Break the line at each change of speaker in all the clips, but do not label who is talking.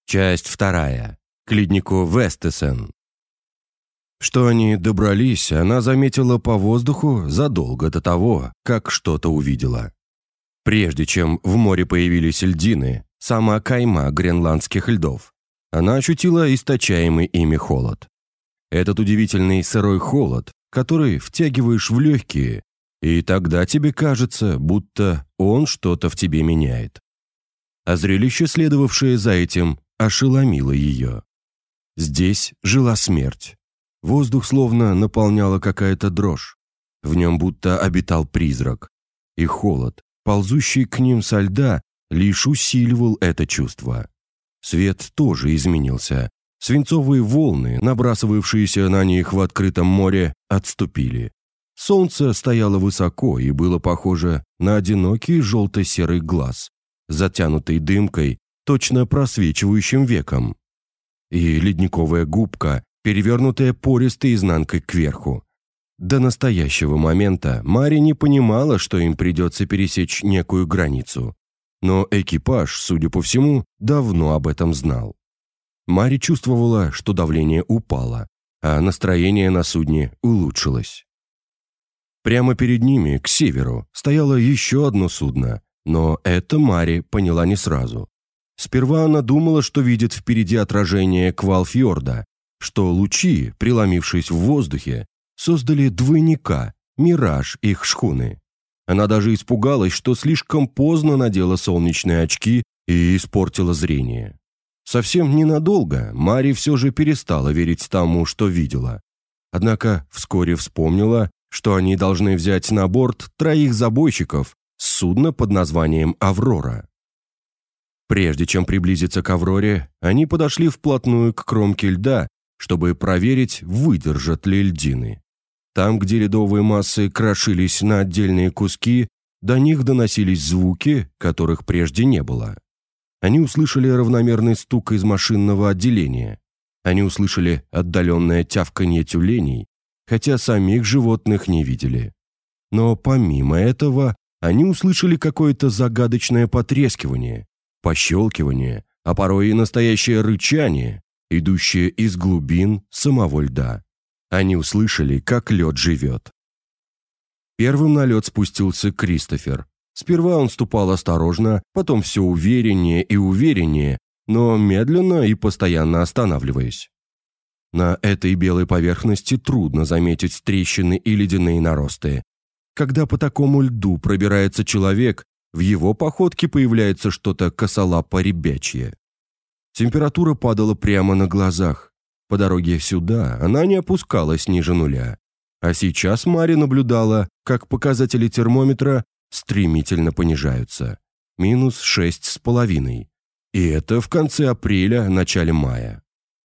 Часть 2. К леднику Вестесен. Что они добрались, она заметила по воздуху задолго до того, как что-то увидела. Прежде чем в море появились льдины, сама кайма гренландских льдов, она ощутила источаемый ими холод. Этот удивительный сырой холод, который втягиваешь в легкие, и тогда тебе кажется, будто он что-то в тебе меняет. А зрелище, следовавшее за этим, ошеломило ее. Здесь жила смерть. Воздух словно наполняла какая-то дрожь. В нем будто обитал призрак. И холод, ползущий к ним со льда, лишь усиливал это чувство. Свет тоже изменился. Свинцовые волны, набрасывавшиеся на них в открытом море, отступили. Солнце стояло высоко и было похоже на одинокий желто-серый глаз, затянутый дымкой, точно просвечивающим веком. И ледниковая губка, перевернутая пористой изнанкой кверху. До настоящего момента Мари не понимала, что им придется пересечь некую границу. Но экипаж, судя по всему, давно об этом знал. Мари чувствовала, что давление упало, а настроение на судне улучшилось. Прямо перед ними, к северу, стояло еще одно судно, но это Мари поняла не сразу. Сперва она думала, что видит впереди отражение Квалфьорда, что лучи, преломившись в воздухе, создали двойника, мираж их шхуны. Она даже испугалась, что слишком поздно надела солнечные очки и испортила зрение. Совсем ненадолго Мари все же перестала верить тому, что видела. Однако вскоре вспомнила, что они должны взять на борт 3 забойщиков с судна под названием «Аврора». Прежде чем приблизиться к «Авроре», они подошли вплотную к кромке льда, чтобы проверить, выдержат ли льдины. Там, где ледовые массы крошились на отдельные куски, до них доносились звуки, которых прежде не было. Они услышали равномерный стук из машинного отделения. Они услышали отдаленное тявканье тюленей, хотя самих животных не видели. Но помимо этого, они услышали какое-то загадочное потрескивание, пощелкивание, а порой и настоящее рычание, идущее из глубин самого льда. Они услышали, как лед живет. Первым на лед спустился Кристофер. Сперва он ступал осторожно, потом все увереннее и увереннее, но медленно и постоянно останавливаясь. На этой белой поверхности трудно заметить трещины и ледяные наросты. Когда по такому льду пробирается человек, в его походке появляется что-то косолапо-ребячье. Температура падала прямо на глазах. По дороге сюда она не опускалась ниже нуля. А сейчас Мари наблюдала, как показатели термометра стремительно понижаются. Минус 6,5. И это в конце апреля, начале мая.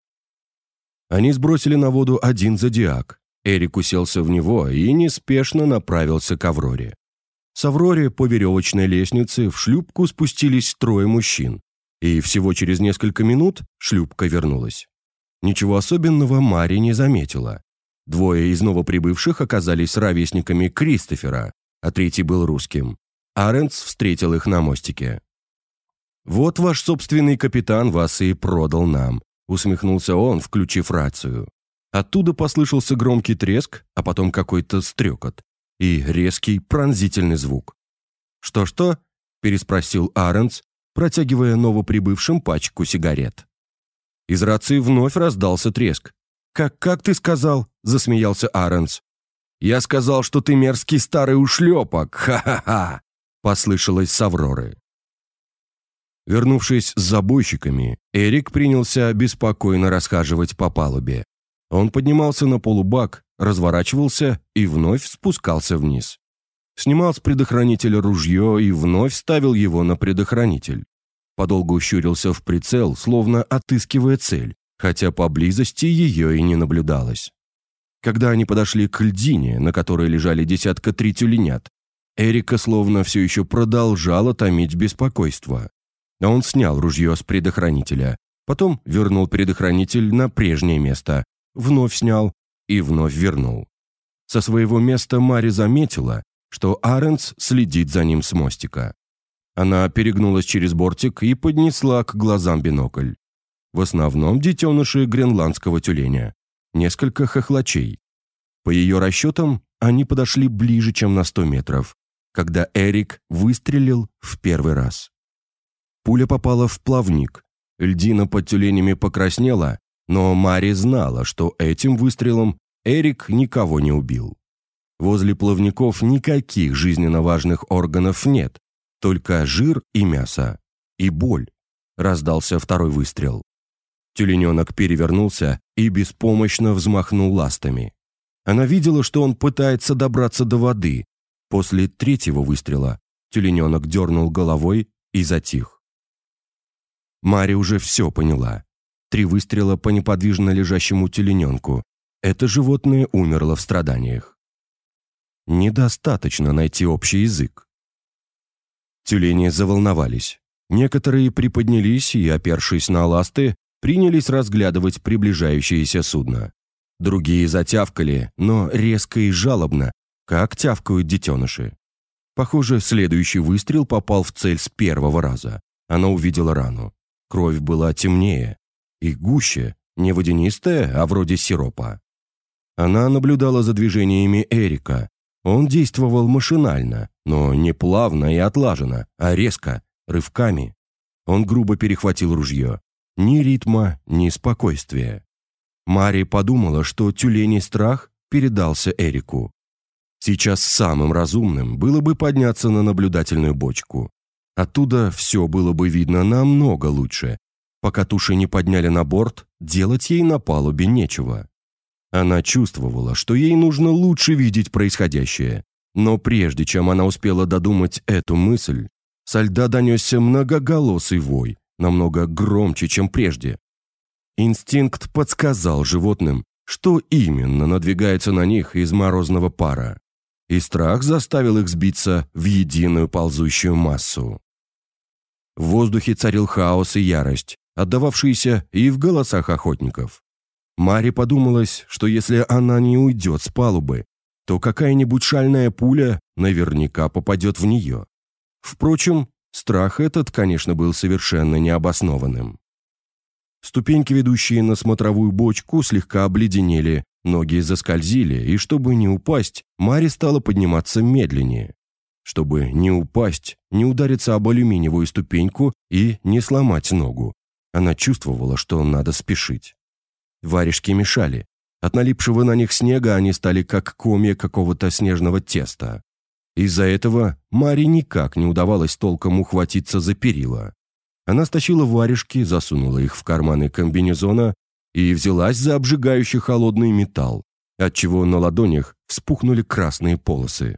Они сбросили на воду один зодиак. Эрик уселся в него и неспешно направился к Авроре. С Авроре по веревочной лестнице в шлюпку спустились 3 мужчин. И всего через несколько минут шлюпка вернулась. Ничего особенного Мари не заметила. 2 из новоприбывших оказались ровесниками Кристофера, а 3 был русским. Арендс встретил их на мостике. «Вот ваш собственный капитан вас и продал нам», — усмехнулся он, включив рацию. Оттуда послышался громкий треск, а потом какой-то стрекот и резкий пронзительный звук. «Что-что?» — переспросил Арендс, протягивая новоприбывшим пачку сигарет. Из рации вновь раздался треск. «Как ты сказал?» — засмеялся Арендс. «Я сказал, что ты мерзкий старый ушлепок! Ха-ха-ха!» — послышалось с Авроры. Вернувшись с забойщиками, Эрик принялся беспокойно расхаживать по палубе. Он поднимался на полубак, разворачивался и вновь спускался вниз. Снимал с предохранителя ружье и вновь ставил его на предохранитель. Подолгу щурился в прицел, словно отыскивая цель, хотя поблизости ее и не наблюдалось. Когда они подошли к льдине, на которой лежали 3 тюленят, Эрика словно все еще продолжала томить беспокойство. Он снял ружье с предохранителя, потом вернул предохранитель на прежнее место, вновь снял и вновь вернул. Со своего места Мари заметила, что Арендс следит за ним с мостика. Она перегнулась через бортик и поднесла к глазам бинокль. В основном детеныши гренландского тюленя. Несколько хохлачей. По ее расчетам, они подошли ближе, чем на 100 метров, когда Эрик выстрелил в первый раз. Пуля попала в плавник. Льдина под тюленями покраснела, но Мари знала, что этим выстрелом Эрик никого не убил. Возле плавников никаких жизненно важных органов нет, только жир и мясо. И боль. Раздался второй выстрел. Тюлененок перевернулся и беспомощно взмахнул ластами. Она видела, что он пытается добраться до воды. После третьего выстрела тюлененок дернул головой и затих. Мари уже все поняла. 3 выстрела по неподвижно лежащему тюлененку. Это животное умерло в страданиях. Недостаточно найти общий язык. Тюлени заволновались. Некоторые приподнялись и, опершись на ласты, принялись разглядывать приближающееся судно. Другие затявкали, но резко и жалобно, как тявкают детеныши. Похоже, следующий выстрел попал в цель с первого раза. Она увидела рану. Кровь была темнее и гуще, не водянистая, а вроде сиропа. Она наблюдала за движениями Эрика. Он действовал машинально, но не плавно и отлаженно, а резко, рывками. Он грубо перехватил ружье. Ни ритма, ни спокойствия. Мари подумала, что тюленей страх передался Эрику. Сейчас самым разумным было бы подняться на наблюдательную бочку. Оттуда все было бы видно намного лучше. Пока туши не подняли на борт, делать ей на палубе нечего. Она чувствовала, что ей нужно лучше видеть происходящее. Но прежде чем она успела додумать эту мысль, со льда донесся многоголосый вой, намного громче, чем прежде. Инстинкт подсказал животным, что именно надвигается на них из морозного пара. И страх заставил их сбиться в единую ползущую массу. В воздухе царил хаос и ярость, отдававшиеся и в голосах охотников. Маре подумалось, что если она не уйдет с палубы, то какая-нибудь шальная пуля наверняка попадет в нее. Впрочем, страх этот, конечно, был совершенно необоснованным. Ступеньки, ведущие на смотровую бочку, слегка обледенели, ноги заскользили, и чтобы не упасть, Маре стала подниматься медленнее. Чтобы не упасть, не удариться об алюминиевую ступеньку и не сломать ногу. Она чувствовала, что надо спешить. Варежки мешали. От налипшего на них снега они стали как комья какого-то снежного теста. Из-за этого Маре никак не удавалось толком ухватиться за перила. Она стащила варежки, засунула их в карманы комбинезона и взялась за обжигающий холодный металл, отчего на ладонях вспухнули красные полосы.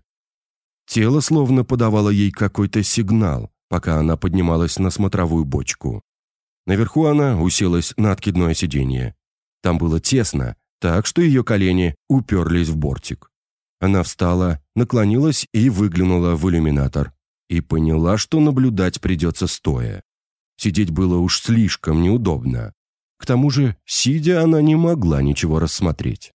Тело словно подавало ей какой-то сигнал, пока она поднималась на смотровую бочку. Наверху она уселась на откидное сиденье. Там было тесно, так что ее колени уперлись в бортик. Она встала, наклонилась и выглянула в иллюминатор. И поняла, что наблюдать придется стоя. Сидеть было уж слишком неудобно. К тому же, сидя, она не могла ничего рассмотреть.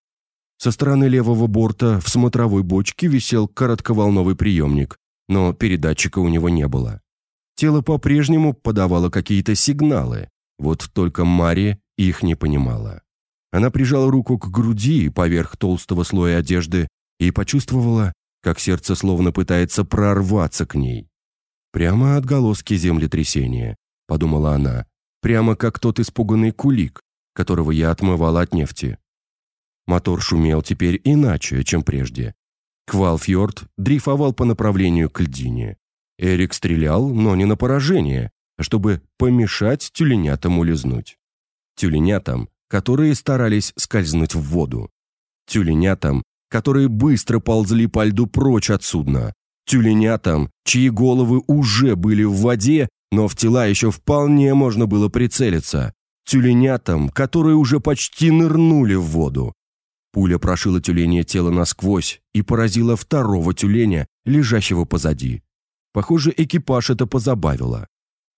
Со стороны левого борта в смотровой бочке висел коротковолновый приемник, но передатчика у него не было. Тело по-прежнему подавало какие-то сигналы, вот только Мари их не понимала. Она прижала руку к груди поверх толстого слоя одежды и почувствовала, как сердце словно пытается прорваться к ней. «Прямо отголоски землетрясения», — подумала она, «прямо как тот испуганный кулик, которого я отмывала от нефти». Мотор шумел теперь иначе, чем прежде. Квалфьорд дрейфовал по направлению к льдине. Эрик стрелял, но не на поражение, а чтобы помешать тюленятам улизнуть. Тюленятам, которые старались скользнуть в воду. Тюленятам, которые быстро ползли по льду прочь от судна. Тюленятам, чьи головы уже были в воде, но в тела еще вполне можно было прицелиться. Тюленятам, которые уже почти нырнули в воду. Пуля прошила тюленье тело насквозь и поразила второго тюленя, лежащего позади. Похоже, экипаж это позабавило.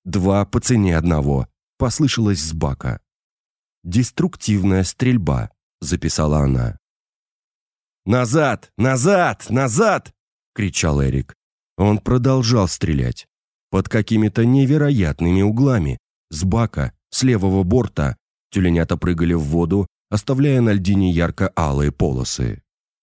2 по цене 1, послышалось с бака. «Деструктивная стрельба», — записала она. «Назад! Назад! Назад!» — кричал Эрик. Он продолжал стрелять. Под какими-то невероятными углами, с бака, С левого борта тюленята прыгали в воду, оставляя на льдине ярко-алые полосы.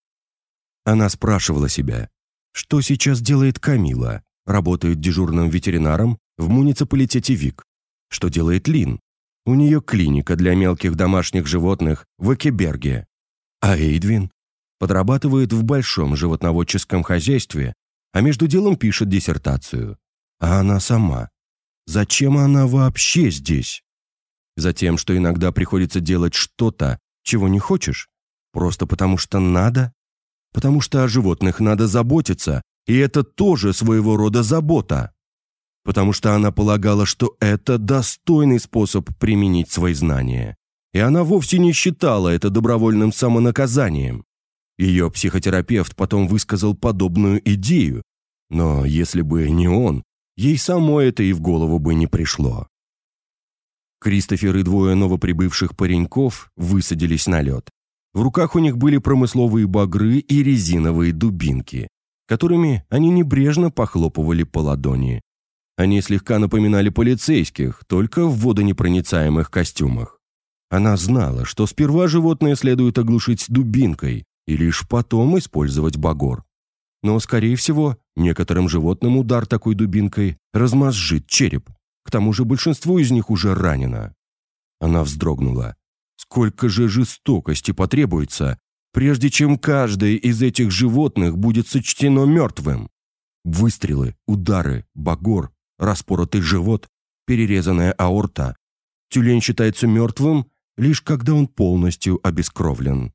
Она спрашивала себя, что сейчас делает Камила, работает дежурным ветеринаром в муниципалитете Вик, что делает Лин. У нее клиника для мелких домашних животных в Экеберге. А Эйдвин подрабатывает в большом животноводческом хозяйстве, а между делом пишет диссертацию. А она сама? Зачем она вообще здесь? Затем, что иногда приходится делать что-то, чего не хочешь? Просто потому что надо? Потому что о животных надо заботиться, и это тоже своего рода забота. Потому что она полагала, что это достойный способ применить свои знания. И она вовсе не считала это добровольным самонаказанием. Ее психотерапевт потом высказал подобную идею, но если бы не он, ей самой это и в голову бы не пришло. Кристофер и двое новоприбывших пареньков высадились на лед. В руках у них были промысловые багры и резиновые дубинки, которыми они небрежно похлопывали по ладони. Они слегка напоминали полицейских, только в водонепроницаемых костюмах. Она знала, что сперва животное следует оглушить дубинкой и лишь потом использовать багор. Но, скорее всего, некоторым животным удар такой дубинкой размозжит череп. К тому же большинство из них уже ранено. Она вздрогнула. Сколько же жестокости потребуется, прежде чем каждое из этих животных будет сочтено мертвым? Выстрелы, удары, багор, распоротый живот, перерезанная аорта. Тюлень считается мертвым, лишь когда он полностью обескровлен.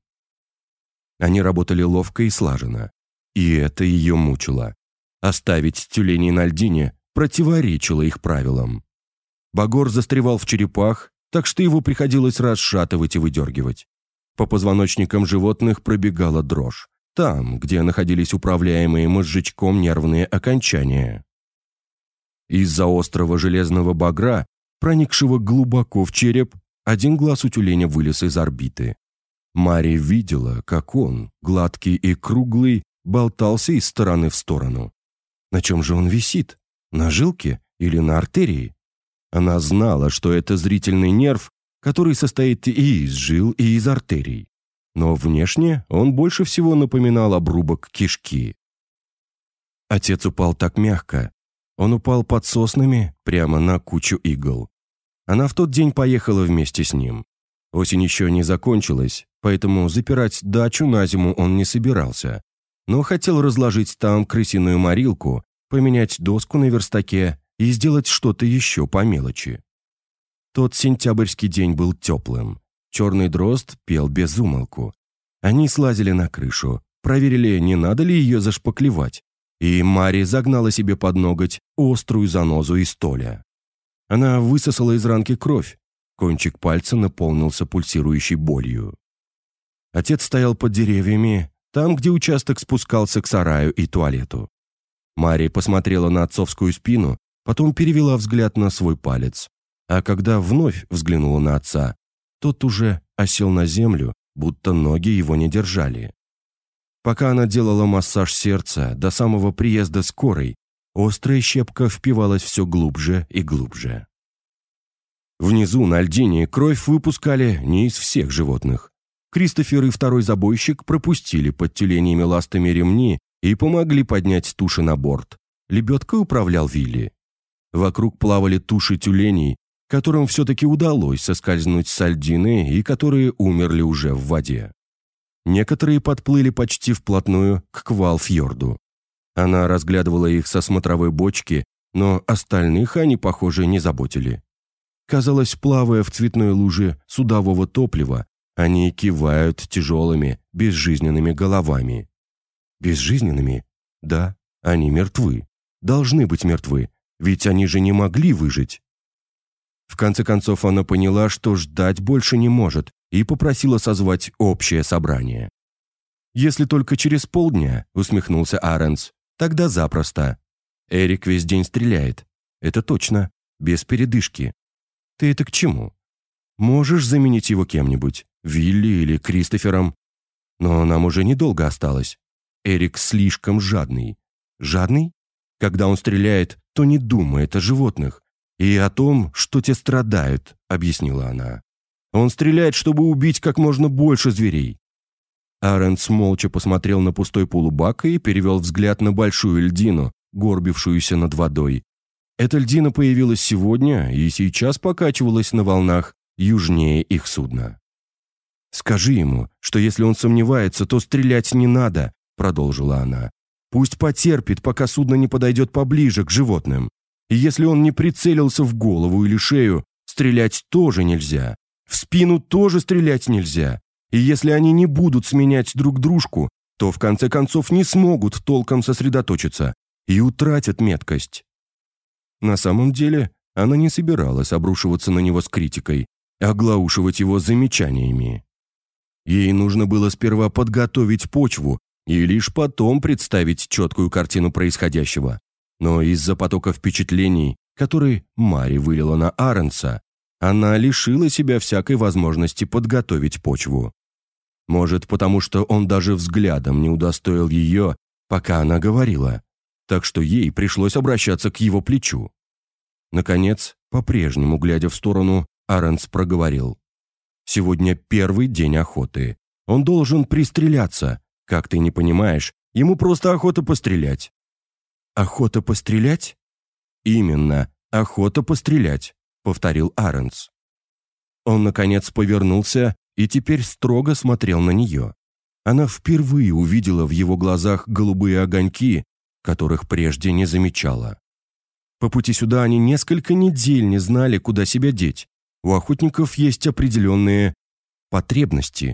Они работали ловко и слаженно. И это ее мучило. Оставить тюленей на льдине противоречило их правилам. Багор застревал в черепах, так что его приходилось расшатывать и выдергивать. По позвоночникам животных пробегала дрожь, там, где находились управляемые мозжечком нервные окончания. Из-за острого железного багра, проникшего глубоко в череп, один глаз у тюленя вылез из орбиты. Мария видела, как он, гладкий и круглый, болтался из стороны в сторону. На чем же он висит? На жилке или на артерии? Она знала, что это зрительный нерв, который состоит и из жил, и из артерий. Но внешне он больше всего напоминал обрубок кишки. Отец упал так мягко. Он упал под соснами прямо на кучу игл. Она в тот день поехала вместе с ним. Осень еще не закончилась, поэтому запирать дачу на зиму он не собирался, но хотел разложить там крысиную морилку, поменять доску на верстаке и сделать что-то еще по мелочи. Тот сентябрьский день был теплым. Черный дрозд пел без умолку. Они слазили на крышу, проверили, не надо ли ее зашпаклевать, и Мари загнала себе под ноготь острую занозу из толя. Она высосала из ранки кровь, кончик пальца наполнился пульсирующей болью. Отец стоял под деревьями, там, где участок спускался к сараю и туалету. Мари посмотрела на отцовскую спину, потом перевела взгляд на свой палец. А когда вновь взглянула на отца, тот уже осел на землю, будто ноги его не держали. Пока она делала массаж сердца до самого приезда скорой, острая щепка впивалась все глубже и глубже. Внизу на льдине кровь выпускали не из всех животных. Кристофер и второй забойщик пропустили под тюленями ластами ремни и помогли поднять туши на борт. Лебедкой управлял Вилли. Вокруг плавали туши тюленей, которым все-таки удалось соскользнуть с льдины и которые умерли уже в воде. Некоторые подплыли почти вплотную к Квалфьорду. Она разглядывала их со смотровой бочки, но остальных они, похоже, не заботили. Казалось, плавая в цветной луже судового топлива, они кивают тяжелыми, безжизненными головами. Безжизненными? Да, они мертвы. Должны быть мертвы, ведь они же не могли выжить. В конце концов она поняла, что ждать больше не может, и попросила созвать общее собрание. «Если только через полдня», — усмехнулся Аренс, — «тогда запросто. Эрик весь день стреляет. Это точно, без передышки. Ты это к чему? Можешь заменить его кем-нибудь, Вилли или Кристофером. Но нам уже недолго осталось. Эрик слишком жадный. Жадный? Когда он стреляет, то не думает о животных. «И о том, что те страдают», — объяснила она. «Он стреляет, чтобы убить как можно больше зверей». Арендс молча посмотрел на пустой полубак и перевел взгляд на большую льдину, горбившуюся над водой. Эта льдина появилась сегодня и сейчас покачивалась на волнах южнее их судна. «Скажи ему, что если он сомневается, то стрелять не надо», — продолжила она. «Пусть потерпит, пока судно не подойдет поближе к животным. И если он не прицелился в голову или шею, стрелять тоже нельзя. В спину тоже стрелять нельзя. И если они не будут сменять друг дружку, то в конце концов не смогут толком сосредоточиться и утратят меткость». На самом деле, она не собиралась обрушиваться на него с критикой, оглаушивать его замечаниями. Ей нужно было сперва подготовить почву и лишь потом представить четкую картину происходящего. Но из-за потока впечатлений, который Мари вылила на Арендса, она лишила себя всякой возможности подготовить почву. Может, потому что он даже взглядом не удостоил ее, пока она говорила, так что ей пришлось обращаться к его плечу. Наконец, по-прежнему глядя в сторону, Арендс проговорил. «Сегодня первый день охоты. Он должен пристреляться. Как ты не понимаешь, ему просто охота пострелять». «Охота пострелять?» «Именно, охота пострелять», — повторил Арендс. Он, наконец, повернулся и теперь строго смотрел на нее. Она впервые увидела в его глазах голубые огоньки, которых прежде не замечала. По пути сюда они несколько недель не знали, куда себя деть. У охотников есть определенные потребности.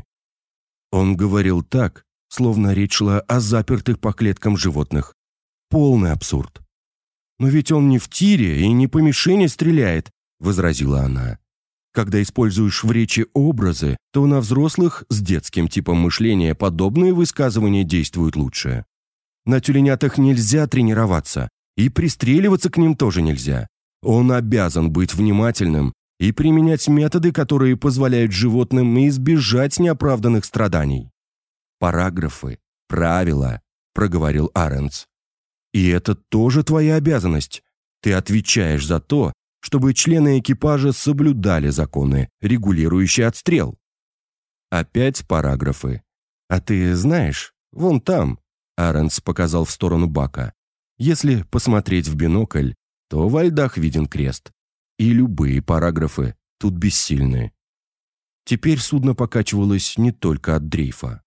Он говорил так, словно речь шла о запертых по клеткам животных. Полный абсурд. «Но ведь он не в тире и не по мишени стреляет», — возразила она. «Когда используешь в речи образы, то на взрослых с детским типом мышления подобные высказывания действуют лучше. На тюленятах нельзя тренироваться, и пристреливаться к ним тоже нельзя. Он обязан быть внимательным и применять методы, которые позволяют животным избежать неоправданных страданий». «Параграфы, правила», — проговорил Арендс. «И это тоже твоя обязанность. Ты отвечаешь за то, чтобы члены экипажа соблюдали законы, регулирующие отстрел». Опять параграфы. «А ты знаешь, вон там», — Арендс показал в сторону бака, «если посмотреть в бинокль, то во льдах виден крест. И любые параграфы тут бессильны». Теперь судно покачивалось не только от дрейфа.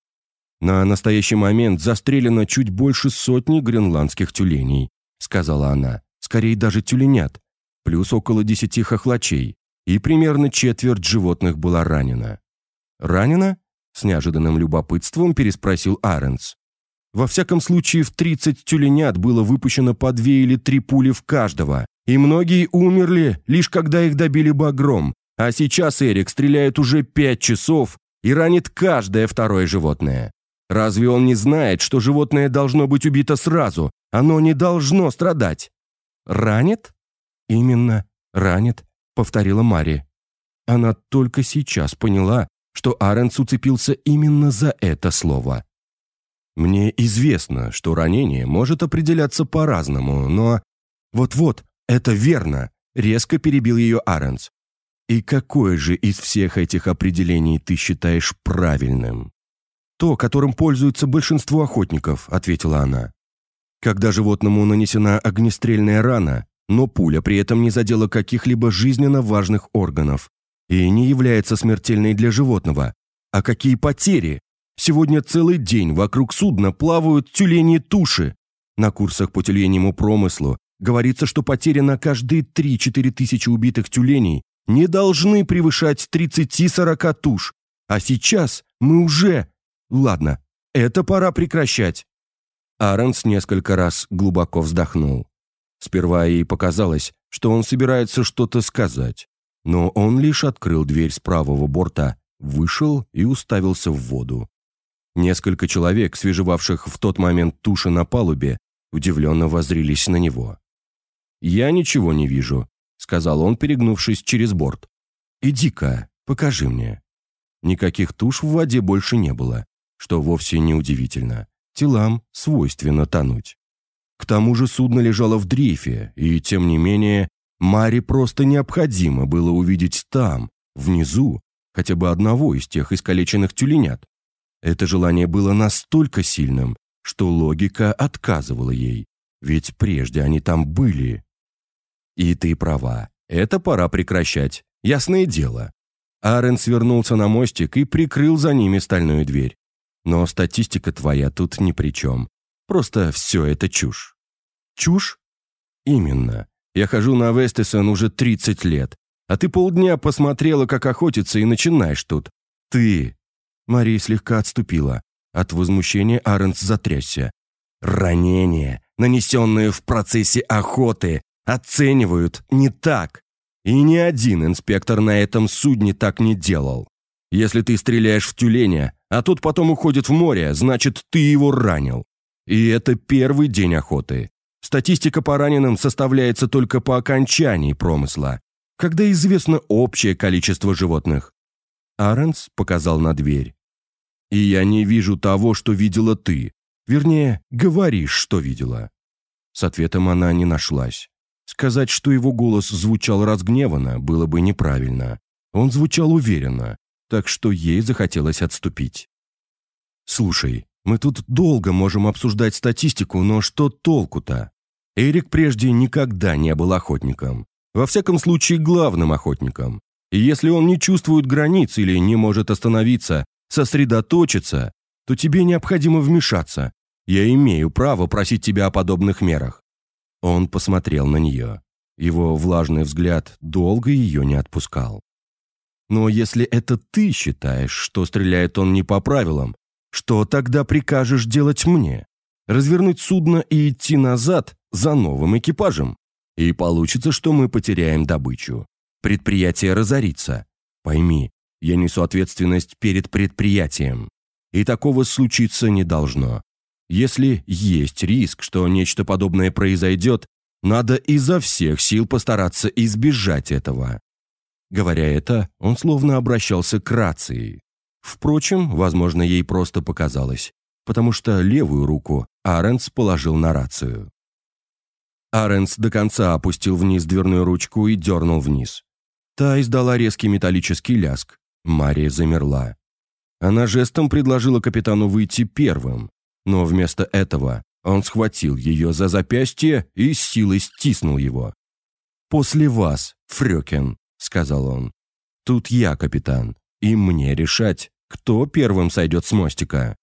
«На настоящий момент застрелено чуть больше 100 гренландских тюленей», — сказала она, «скорее даже тюленят, плюс около 10 хохлачей, и примерно четверть животных была ранена». «Ранена?» — с неожиданным любопытством переспросил Арендс. «Во всяком случае, в 30 тюленят было выпущено по 2 или 3 пули в каждого, и многие умерли, лишь когда их добили багром, а сейчас Эрик стреляет уже 5 часов и ранит каждое второе животное. Разве он не знает, что животное должно быть убито сразу? Оно не должно страдать». «Ранит?» «Именно, ранит», — повторила Мари. Она только сейчас поняла, что Арендс уцепился именно за это слово. «Мне известно, что ранение может определяться по-разному, но...» «Вот-вот, это верно», — резко перебил ее Арендс. «И какое же из всех этих определений ты считаешь правильным?» «То, которым пользуются большинство охотников», — ответила она. «Когда животному нанесена огнестрельная рана, но пуля при этом не задела каких-либо жизненно важных органов и не является смертельной для животного. А какие потери? Сегодня целый день вокруг судна плавают тюленьи туши. На курсах по тюленьему промыслу говорится, что потери на каждые 3-4 тысячи убитых тюленей не должны превышать 30-40 туш. А сейчас мы уже... Ладно, это пора прекращать». Арендс несколько раз глубоко вздохнул. Сперва ей показалось, что он собирается что-то сказать, но он лишь открыл дверь с правого борта, вышел и уставился в воду. Несколько человек, свежевавших в тот момент туши на палубе, удивленно воззрились на него. «Я ничего не вижу», — сказал он, перегнувшись через борт. «Иди-ка, покажи мне». Никаких туш в воде больше не было, что вовсе не удивительно. Телам свойственно тонуть. К тому же судно лежало в дрейфе, и, тем не менее, Маре просто необходимо было увидеть там, внизу, хотя бы одного из тех искалеченных тюленят. Это желание было настолько сильным, что логика отказывала ей, ведь прежде они там были. И ты права, это пора прекращать, ясное дело. Аренс вернулся на мостик и прикрыл за ними стальную дверь. Но статистика твоя тут ни при чем. Просто все это чушь. Чушь? Именно. Я хожу на Вестесон уже 30 лет, а ты полдня посмотрела, как охотятся, и начинаешь тут. Ты. Мария слегка отступила. От возмущения Аренс затрясся. Ранения, нанесенные в процессе охоты, оценивают не так. И ни один инспектор на этом судне так не делал. Если ты стреляешь в тюленя, а тот потом уходит в море, значит, ты его ранил. И это первый день охоты. Статистика по раненым составляется только по окончании промысла, когда известно общее количество животных. Аренс показал на дверь. И я не вижу того, что видела ты. Вернее, говоришь, что видела. С ответом она не нашлась. Сказать, что его голос звучал разгневанно, было бы неправильно. Он звучал уверенно, так что ей захотелось отступить. «Слушай, мы тут долго можем обсуждать статистику, но что толку-то? Эрик прежде никогда не был охотником. Во всяком случае, главным охотником. И если он не чувствует границ или не может остановиться, сосредоточиться, то тебе необходимо вмешаться. Я имею право просить тебя о подобных мерах». Он посмотрел на нее. Его влажный взгляд долго ее не отпускал. «Но если это ты считаешь, что стреляет он не по правилам, что тогда прикажешь делать мне? Развернуть судно и идти назад за новым экипажем? И получится, что мы потеряем добычу. Предприятие разорится. Пойми, я несу ответственность перед предприятием. И такого случиться не должно. Если есть риск, что нечто подобное произойдет, надо изо всех сил постараться избежать этого». Говоря это, он словно обращался к рации. Впрочем, возможно, ей просто показалось, потому что левую руку Аренс положил на рацию. Аренс до конца опустил вниз дверную ручку и дернул вниз. Та издала резкий металлический ляск. Мария замерла. Она жестом предложила капитану выйти первым, но вместо этого он схватил ее за запястье и с силой стиснул его. «После вас, Фрёкен», — сказал он. «Тут я капитан, и мне решать, кто первым сойдет с мостика».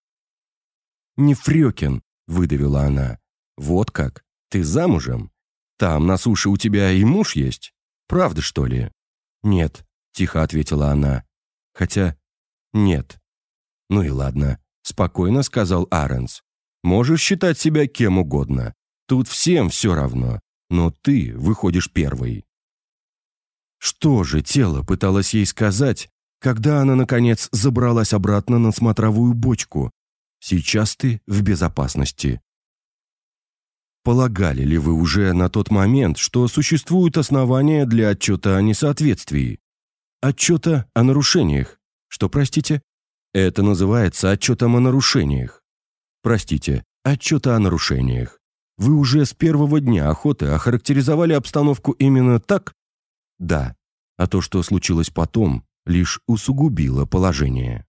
«Не Фрёкен», — выдавила она. «Вот как? Ты замужем? Там на суше у тебя и муж есть? Правда, что ли?» «Нет», — тихо ответила она. «Хотя... нет». «Ну и ладно», — спокойно сказал Аренс. «Можешь считать себя кем угодно. Тут всем все равно, но ты выходишь первой». Что же тело пыталось ей сказать, когда она, наконец, забралась обратно на смотровую бочку? Сейчас ты в безопасности. Полагали ли вы уже на тот момент, что существуют основания для отчета о несоответствии? Отчета о нарушениях. Что, простите? Это называется отчетом о нарушениях. Простите, отчета о нарушениях. Вы уже с первого дня охоты охарактеризовали обстановку именно так? Да, а то, что случилось потом, лишь усугубило положение.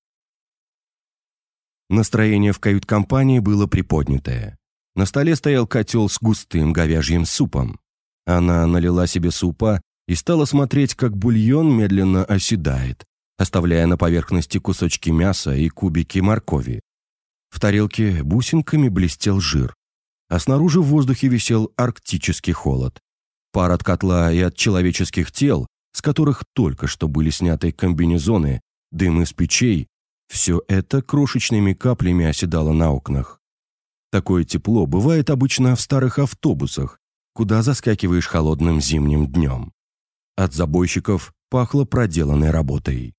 Настроение в кают-компании было приподнятое. На столе стоял котел с густым говяжьим супом. Она налила себе супа и стала смотреть, как бульон медленно оседает, оставляя на поверхности кусочки мяса и кубики моркови. В тарелке бусинками блестел жир, а снаружи в воздухе висел арктический холод. Пар от котла и от человеческих тел, с которых только что были сняты комбинезоны, дым из печей, все это крошечными каплями оседало на окнах. Такое тепло бывает обычно в старых автобусах, куда заскакиваешь холодным зимним днем. От забойщиков пахло проделанной работой.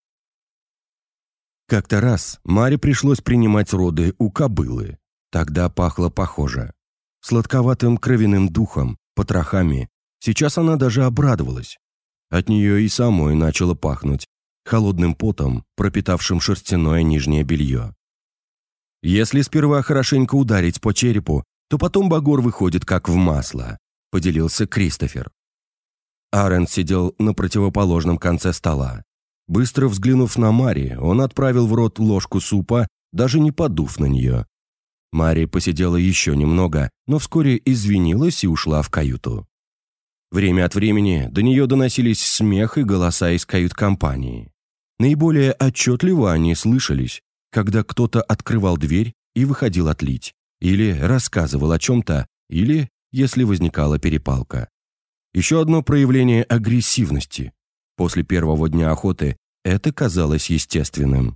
Как-то раз Маре пришлось принимать роды у кобылы. Тогда пахло похоже. Сладковатым кровяным духом, потрохами. Сейчас она даже обрадовалась. От нее и самой начало пахнуть холодным потом, пропитавшим шерстяное нижнее белье. Если сперва хорошенько ударить по черепу, то потом багор выходит как в масло, поделился Кристофер. Арент сидел на противоположном конце стола. Быстро взглянув на Мари, он отправил в рот ложку супа, даже не подув на нее. Мари посидела еще немного, но вскоре извинилась и ушла в каюту. Время от времени до нее доносились смех и голоса из кают-компании. Наиболее отчетливо они слышались, когда кто-то открывал дверь и выходил отлить, или рассказывал о чем-то, или если возникала перепалка. Еще одно проявление агрессивности. После первого дня охоты это казалось естественным.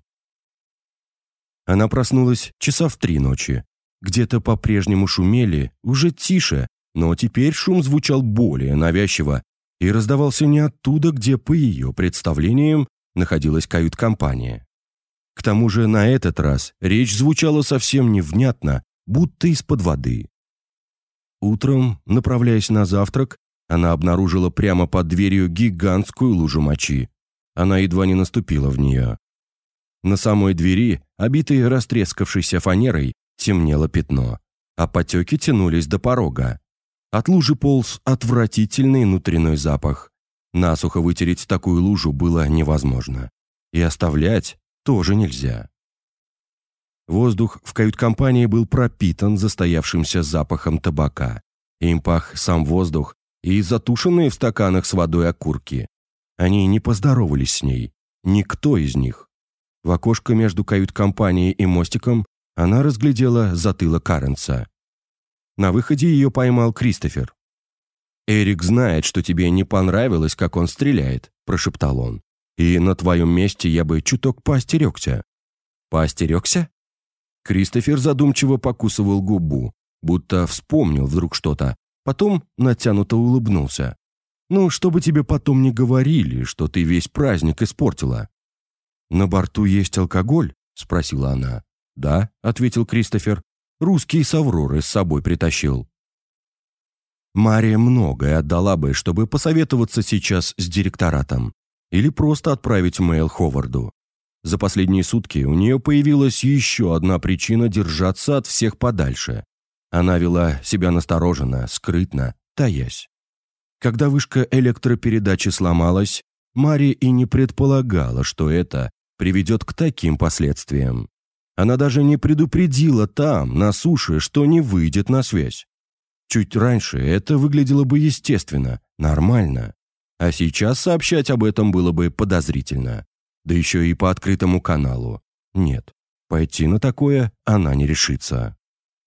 Она проснулась часа в 3 ночи. Где-то по-прежнему шумели, уже тише, но теперь шум звучал более навязчиво и раздавался не оттуда, где, по ее представлениям, находилась кают-компания. К тому же на этот раз речь звучала совсем невнятно, будто из-под воды. Утром, направляясь на завтрак, она обнаружила прямо под дверью гигантскую лужу мочи. Она едва не наступила в нее. На самой двери, обитой растрескавшейся фанерой, темнело пятно, а потеки тянулись до порога. От лужи полз отвратительный внутренний запах. Насухо вытереть такую лужу было невозможно. И оставлять тоже нельзя. Воздух в кают-компании был пропитан застоявшимся запахом табака. Им пах сам воздух и затушенные в стаканах с водой окурки. Они не поздоровались с ней. Никто из них. В окошко между кают-компанией и мостиком она разглядела затылок Арентса. На выходе ее поймал Кристофер. «Эрик знает, что тебе не понравилось, как он стреляет», – прошептал он. «И на твоем месте я бы чуток поостерегся». «Поостерегся?» Кристофер задумчиво покусывал губу, будто вспомнил вдруг что-то, потом натянуто улыбнулся. «Ну, чтобы тебе потом не говорили, что ты весь праздник испортила». «На борту есть алкоголь?» – спросила она. «Да», – ответил Кристофер. «Русские с Авроры с собой притащил». Мария многое отдала бы, чтобы посоветоваться сейчас с директоратом или просто отправить мейл Ховарду. За последние сутки у нее появилась еще одна причина держаться от всех подальше. Она вела себя настороженно, скрытно, таясь. Когда вышка электропередачи сломалась, Мария и не предполагала, что это приведет к таким последствиям. Она даже не предупредила там, на суше, что не выйдет на связь. Чуть раньше это выглядело бы естественно, нормально. А сейчас сообщать об этом было бы подозрительно. Да еще и по открытому каналу. Нет, пойти на такое она не решится.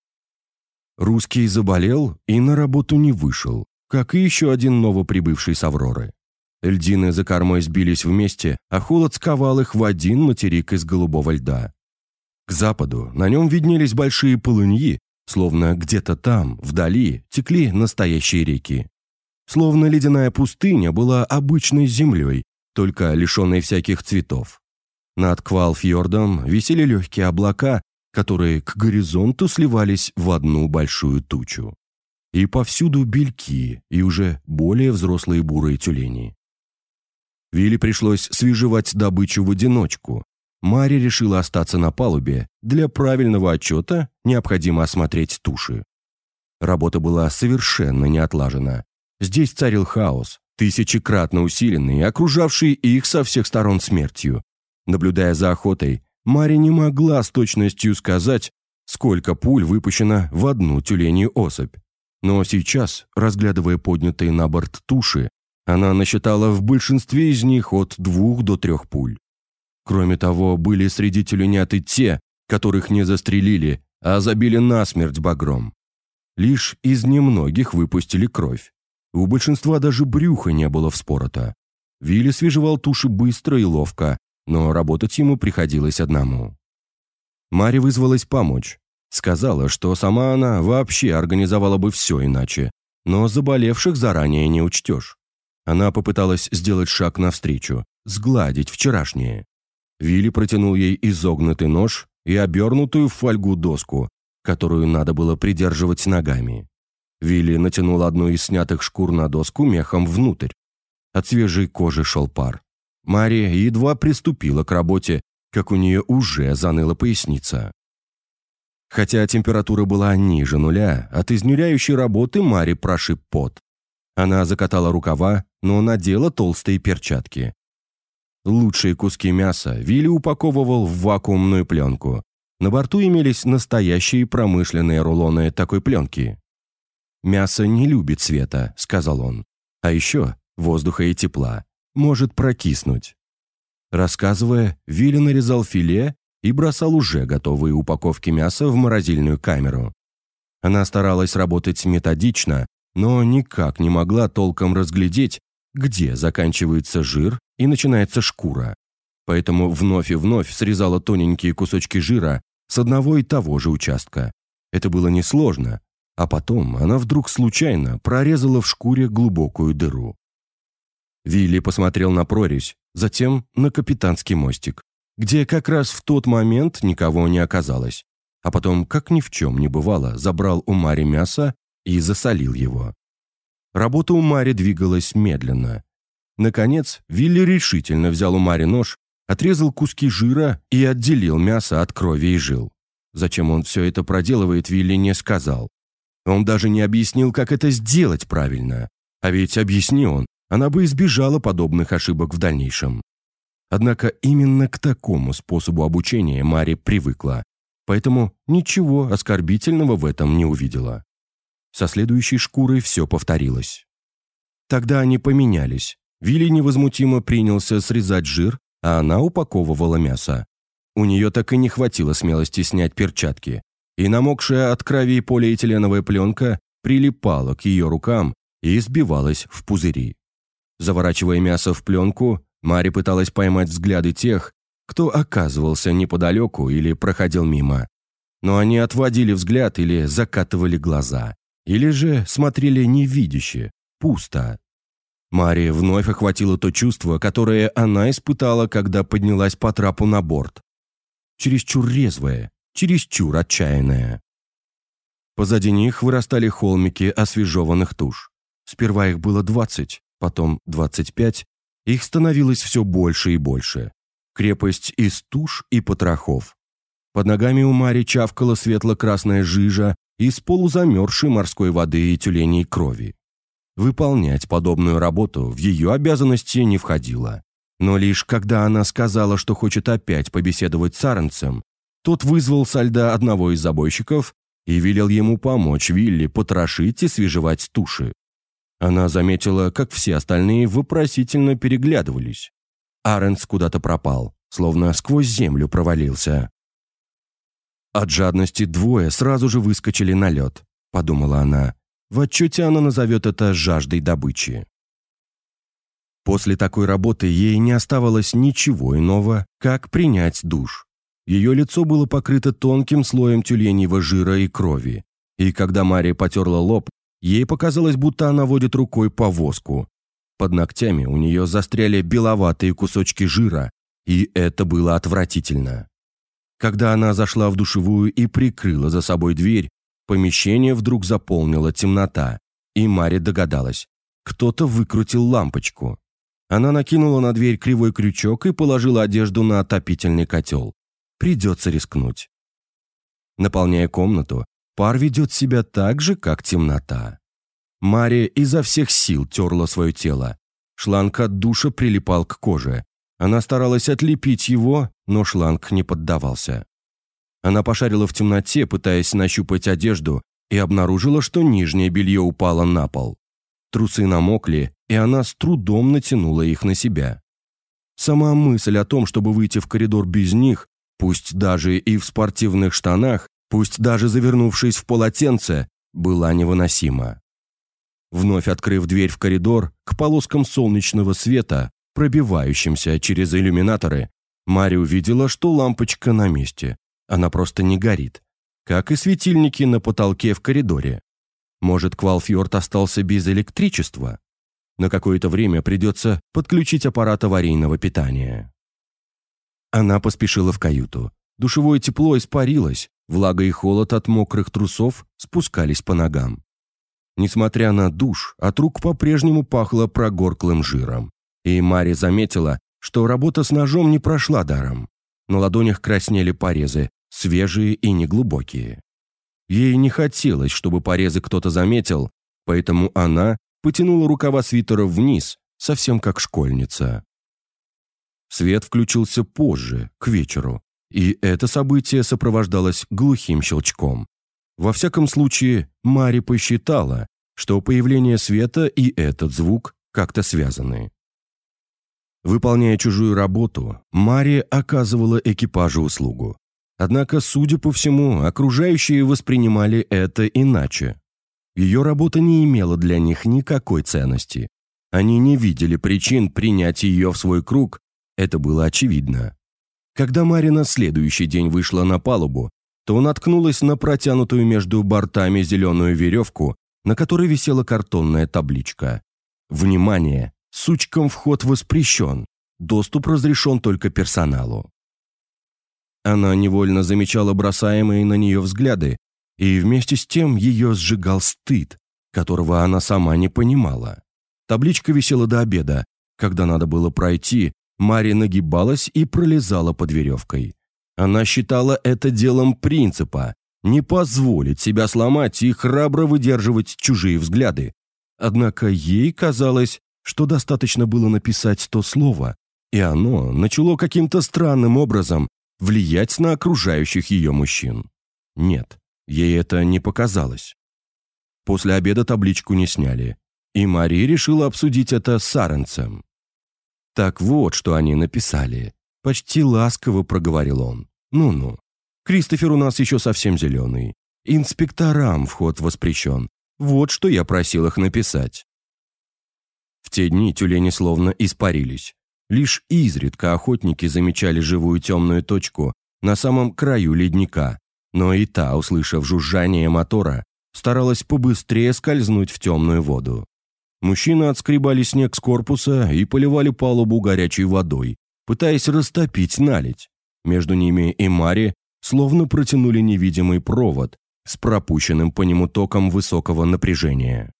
Русский заболел и на работу не вышел, как и еще один новоприбывший с Авроры. Льдины за кормой сбились вместе, а холод сковал их в один материк из голубого льда. К западу на нем виднелись большие полыньи, словно где-то там, вдали, текли настоящие реки. Словно ледяная пустыня была обычной землей, только лишенной всяких цветов. Над Квалфьордом висели легкие облака, которые к горизонту сливались в одну большую тучу. И повсюду бельки и уже более взрослые бурые тюлени. Вилли пришлось свежевать добычу в одиночку. Мария решила остаться на палубе. Для правильного отчета необходимо осмотреть туши. Работа была совершенно не отлажена. Здесь царил хаос, тысячекратно усиленный, окружавший их со всех сторон смертью. Наблюдая за охотой, Мария не могла с точностью сказать, сколько пуль выпущено в одну тюленью особь. Но сейчас, разглядывая поднятые на борт туши, она насчитала в большинстве из них от 2 до 3 пуль. Кроме того, были среди тюленят и те, которых не застрелили, а забили насмерть багром. Лишь из немногих выпустили кровь. У большинства даже брюха не было вспорото. Вилли свежевал туши быстро и ловко, но работать ему приходилось одному. Мария вызвалась помочь. Сказала, что сама она вообще организовала бы все иначе, но заболевших заранее не учтешь. Она попыталась сделать шаг навстречу, сгладить вчерашнее. Вилли протянул ей изогнутый нож и обернутую в фольгу доску, которую надо было придерживать ногами. Вилли натянул одну из снятых шкур на доску мехом внутрь. От свежей кожи шел пар. Мария едва приступила к работе, как у нее уже заныла поясница. Хотя температура была ниже нуля, от изнуряющей работы Марии прошиб пот. Она закатала рукава, но надела толстые перчатки. Лучшие куски мяса Вилли упаковывал в вакуумную пленку. На борту имелись настоящие промышленные рулоны такой пленки. «Мясо не любит света», — сказал он. «А еще воздуха и тепла. Может прокиснуть». Рассказывая, Вилли нарезал филе и бросал уже готовые упаковки мяса в морозильную камеру. Она старалась работать методично, но никак не могла толком разглядеть, где заканчивается жир и начинается шкура. Поэтому вновь и вновь срезала тоненькие кусочки жира с одного и того же участка. Это было несложно, а потом она вдруг случайно прорезала в шкуре глубокую дыру. Вилли посмотрел на прорезь, затем на капитанский мостик, где как раз в тот момент никого не оказалось, а потом, как ни в чем не бывало, забрал у Мари мясо и засолил его. Работа у Мари двигалась медленно. Наконец, Вилли решительно взял у Мари нож, отрезал куски жира и отделил мясо от крови и жил. Зачем он все это проделывает, Вилли не сказал. Он даже не объяснил, как это сделать правильно. А ведь объясни он, она бы избежала подобных ошибок в дальнейшем. Однако именно к такому способу обучения Мари привыкла, поэтому ничего оскорбительного в этом не увидела. Со следующей шкурой все повторилось. Тогда они поменялись. Вилли невозмутимо принялся срезать жир, а она упаковывала мясо. У нее так и не хватило смелости снять перчатки, и намокшая от крови полиэтиленовая пленка прилипала к ее рукам и сбивалась в пузыри. Заворачивая мясо в пленку, Мари пыталась поймать взгляды тех, кто оказывался неподалеку или проходил мимо. Но они отводили взгляд или закатывали глаза, или же смотрели невидяще, пусто. Мари вновь охватило то чувство, которое она испытала, когда поднялась по трапу на борт. Чересчур резвое, чересчур отчаянное. Позади них вырастали холмики освежеванных туш. Сперва их было 20, потом 25. Их становилось все больше и больше. Крепость из туш и потрохов. Под ногами у Мари чавкала светло-красная жижа из полузамерзшей морской воды и тюленей крови. Выполнять подобную работу в ее обязанности не входило. Но лишь когда она сказала, что хочет опять побеседовать с Аренсом, тот вызвал со льда одного из забойщиков и велел ему помочь Вилли потрошить и свежевать туши. Она заметила, как все остальные вопросительно переглядывались. Аренс куда-то пропал, словно сквозь землю провалился. От жадности двое сразу же выскочили на лед, подумала она. В отчете она назовет это жаждой добычи. После такой работы ей не оставалось ничего иного, как принять душ. Ее лицо было покрыто тонким слоем тюленьего жира и крови, и когда Мария потерла лоб, ей показалось, будто она водит рукой по воску. Под ногтями у нее застряли беловатые кусочки жира, и это было отвратительно. Когда она зашла в душевую и прикрыла за собой дверь, помещение вдруг заполнила темнота, и Мария догадалась. Кто-то выкрутил лампочку. Она накинула на дверь кривой крючок и положила одежду на отопительный котел. Придется рискнуть. Наполняя комнату, пар ведет себя так же, как темнота. Мария изо всех сил терла свое тело. Шланг от душа прилипал к коже. Она старалась отлепить его, но шланг не поддавался. Она пошарила в темноте, пытаясь нащупать одежду, и обнаружила, что нижнее белье упало на пол. Трусы намокли, и она с трудом натянула их на себя. Сама мысль о том, чтобы выйти в коридор без них, пусть даже и в спортивных штанах, пусть даже завернувшись в полотенце, была невыносима. Вновь открыв дверь в коридор, к полоскам солнечного света, пробивающимся через иллюминаторы, Мария увидела, что лампочка на месте. Она просто не горит, как и светильники на потолке в коридоре. Может, Квалфьорд остался без электричества? На какое-то время придется подключить аппарат аварийного питания. Она поспешила в каюту. Душевое тепло испарилось, влага и холод от мокрых трусов спускались по ногам. Несмотря на душ, от рук по-прежнему пахло прогорклым жиром. И Мария заметила, что работа с ножом не прошла даром. На ладонях краснели порезы, свежие и неглубокие. Ей не хотелось, чтобы порезы кто-то заметил, поэтому она потянула рукава свитера вниз, совсем как школьница. Свет включился позже, к вечеру, и это событие сопровождалось глухим щелчком. Во всяком случае, Мари посчитала, что появление света и этот звук как-то связаны. Выполняя чужую работу, Мари оказывала экипажу услугу. Однако, судя по всему, окружающие воспринимали это иначе. Ее работа не имела для них никакой ценности. Они не видели причин принять ее в свой круг, это было очевидно. Когда Мари на следующий день вышла на палубу, то наткнулась на протянутую между бортами зеленую веревку, на которой висела картонная табличка. «Внимание! Сучкам вход воспрещен. Доступ разрешен только персоналу». Она невольно замечала бросаемые на нее взгляды, и вместе с тем ее сжигал стыд, которого она сама не понимала. Табличка висела до обеда. Когда надо было пройти, Мари нагибалась и пролезала под веревкой. Она считала это делом принципа – не позволить себя сломать и храбро выдерживать чужие взгляды. Однако ей казалось, что достаточно было написать то слово, и оно начало каким-то странным образом влиять на окружающих ее мужчин. Нет, ей это не показалось. После обеда табличку не сняли, и Мари решила обсудить это с Аренсом. «Так вот, что они написали», – почти ласково проговорил он. «Ну-ну, Кристофер у нас еще совсем зеленый. Инспекторам вход воспрещен. Вот что я просил их написать». В те дни тюлени словно испарились. Лишь изредка охотники замечали живую темную точку на самом краю ледника, но и та, услышав жужжание мотора, старалась побыстрее скользнуть в темную воду. Мужчины отскребали снег с корпуса и поливали палубу горячей водой, пытаясь растопить наледь. Между ними и Мари словно протянули невидимый провод с пропущенным по нему током высокого напряжения.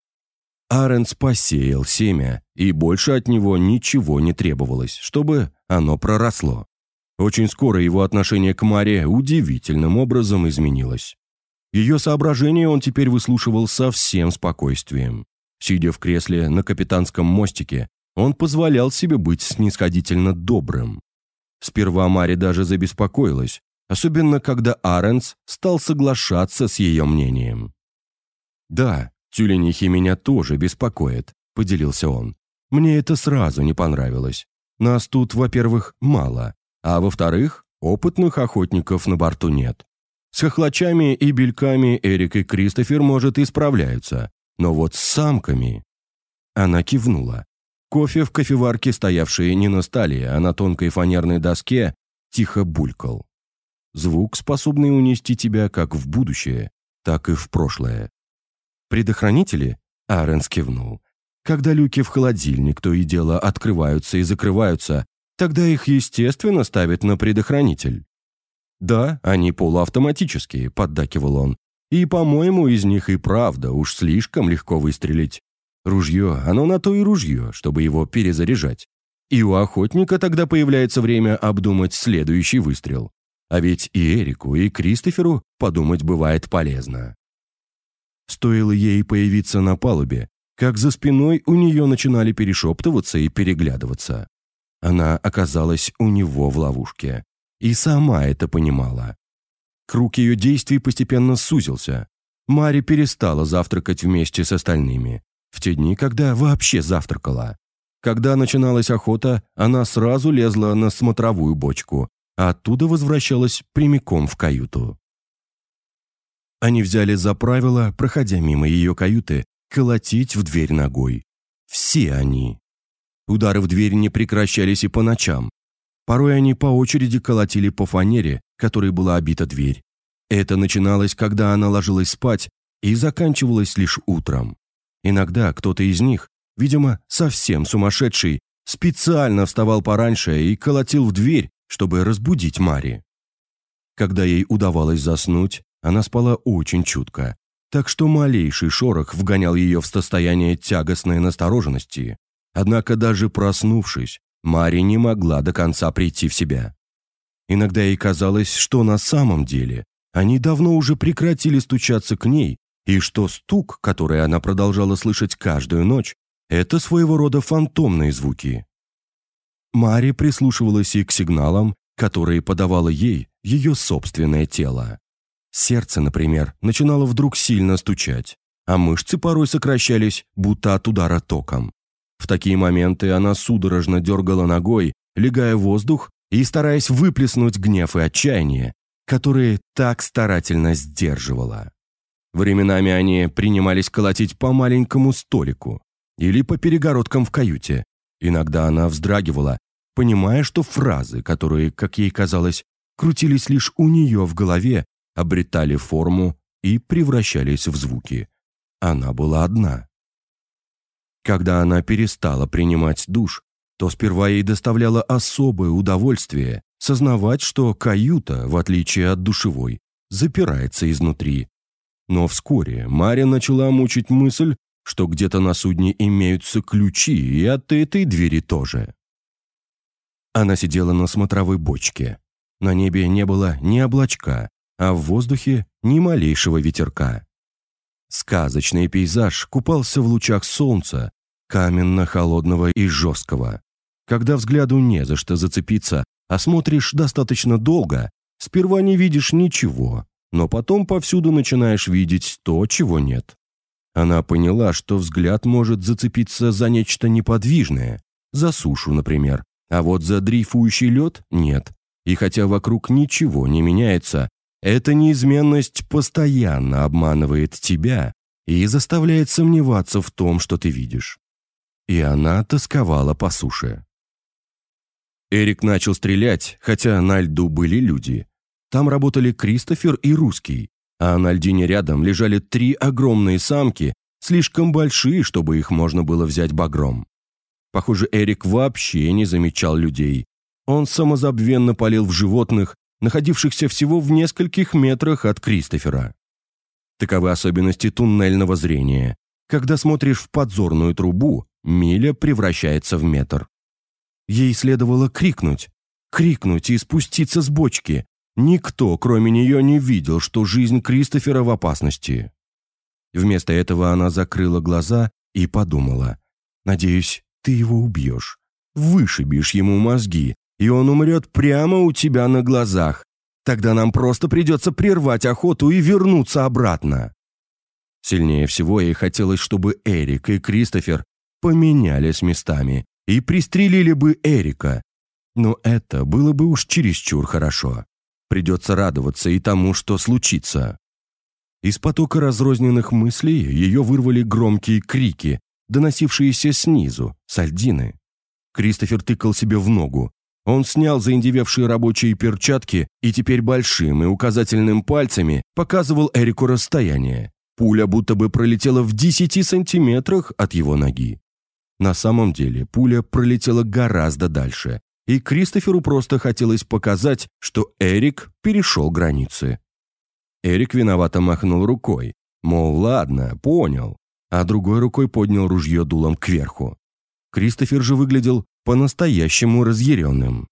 Аренс посеял семя, и больше от него ничего не требовалось, чтобы оно проросло. Очень скоро его отношение к Маре удивительным образом изменилось. Ее соображения он теперь выслушивал со всем спокойствием. Сидя в кресле на капитанском мостике, он позволял себе быть снисходительно добрым. Сперва Мари даже забеспокоилась, особенно когда Аренс стал соглашаться с ее мнением. «Да, тюленихи меня тоже беспокоят», — поделился он. «Мне это сразу не понравилось. Нас тут, во-первых, мало, а во-вторых, опытных охотников на борту нет. С хохлачами и бельками Эрик и Кристофер, может, и справляются, но вот с самками...» Она кивнула. Кофе в кофеварке, стоявшей не на столе, а на тонкой фанерной доске, тихо булькал. Звук, способный унести тебя как в будущее, так и в прошлое. «Предохранители?» — Аренс кивнул. «Когда люки в холодильник то и дело открываются и закрываются, тогда их, естественно, ставят на предохранитель». «Да, они полуавтоматические», — поддакивал он. «И, по-моему, из них и правда уж слишком легко выстрелить. Ружье, оно на то и ружье, чтобы его перезаряжать. И у охотника тогда появляется время обдумать следующий выстрел. А ведь и Эрику, и Кристоферу подумать бывает полезно». Стоило ей появиться на палубе, как за спиной у нее начинали перешептываться и переглядываться. Она оказалась у него в ловушке. И сама это понимала. Круг ее действий постепенно сузился. Мари перестала завтракать вместе с остальными. В те дни, когда вообще завтракала. Когда начиналась охота, она сразу лезла на смотровую бочку, а оттуда возвращалась прямиком в каюту. Они взяли за правило, проходя мимо ее каюты, колотить в дверь ногой. Все они. Удары в дверь не прекращались и по ночам. Порой они по очереди колотили по фанере, которой была обита дверь. Это начиналось, когда она ложилась спать, и заканчивалось лишь утром. Иногда кто-то из них, видимо, совсем сумасшедший, специально вставал пораньше и колотил в дверь, чтобы разбудить Мари. Когда ей удавалось заснуть, она спала очень чутко, так что малейший шорох вгонял ее в состояние тягостной настороженности. Однако даже проснувшись, Мари не могла до конца прийти в себя. Иногда ей казалось, что на самом деле они давно уже прекратили стучаться к ней и что стук, который она продолжала слышать каждую ночь, это своего рода фантомные звуки. Мари прислушивалась и к сигналам, которые подавало ей ее собственное тело. Сердце, например, начинало вдруг сильно стучать, а мышцы порой сокращались, будто от удара током. В такие моменты она судорожно дергала ногой, легая в воздух и стараясь выплеснуть гнев и отчаяние, которые так старательно сдерживала. Временами они принимались колотить по маленькому столику или по перегородкам в каюте. Иногда она вздрагивала, понимая, что фразы, которые, как ей казалось, крутились лишь у нее в голове, обретали форму и превращались в звуки. Она была одна. Когда она перестала принимать душ, то сперва ей доставляло особое удовольствие сознавать, что каюта, в отличие от душевой, запирается изнутри. Но вскоре Марья начала мучить мысль, что где-то на судне имеются ключи и от этой двери тоже. Она сидела на смотровой бочке. На небе не было ни облачка, а в воздухе ни малейшего ветерка. Сказочный пейзаж купался в лучах солнца, каменно-холодного и жесткого. Когда взгляду не за что зацепиться, а смотришь достаточно долго, сперва не видишь ничего, но потом повсюду начинаешь видеть то, чего нет. Она поняла, что взгляд может зацепиться за нечто неподвижное, за сушу, например, а вот за дрейфующий лед нет. И хотя вокруг ничего не меняется, эта неизменность постоянно обманывает тебя и заставляет сомневаться в том, что ты видишь. И она тосковала по суше. Эрик начал стрелять, хотя на льду были люди. Там работали Кристофер и Русский, а на льдине рядом лежали 3 огромные самки, слишком большие, чтобы их можно было взять багром. Похоже, Эрик вообще не замечал людей. Он самозабвенно палил в животных, находившихся всего в нескольких метрах от Кристофера. Таковы особенности туннельного зрения. Когда смотришь в подзорную трубу, миля превращается в метр. Ей следовало крикнуть и спуститься с бочки. Никто, кроме нее, не видел, что жизнь Кристофера в опасности. Вместо этого она закрыла глаза и подумала: «Надеюсь, ты его убьешь, вышибешь ему мозги, и он умрет прямо у тебя на глазах. Тогда нам просто придется прервать охоту и вернуться обратно». Сильнее всего ей хотелось, чтобы Эрик и Кристофер поменялись местами и пристрелили бы Эрика. Но это было бы уж чересчур хорошо. Придется радоваться и тому, что случится. Из потока разрозненных мыслей ее вырвали громкие крики, доносившиеся снизу, с льдины. Кристофер тыкал себе в ногу. Он снял заиндевевшие рабочие перчатки и теперь большим и указательным пальцами показывал Эрику расстояние. Пуля будто бы пролетела в 10 сантиметрах от его ноги. На самом деле пуля пролетела гораздо дальше, и Кристоферу просто хотелось показать, что Эрик перешел границы. Эрик виновато махнул рукой, мол, ладно, понял, а другой рукой поднял ружье дулом кверху. Кристофер же выглядел по-настоящему разъяренным.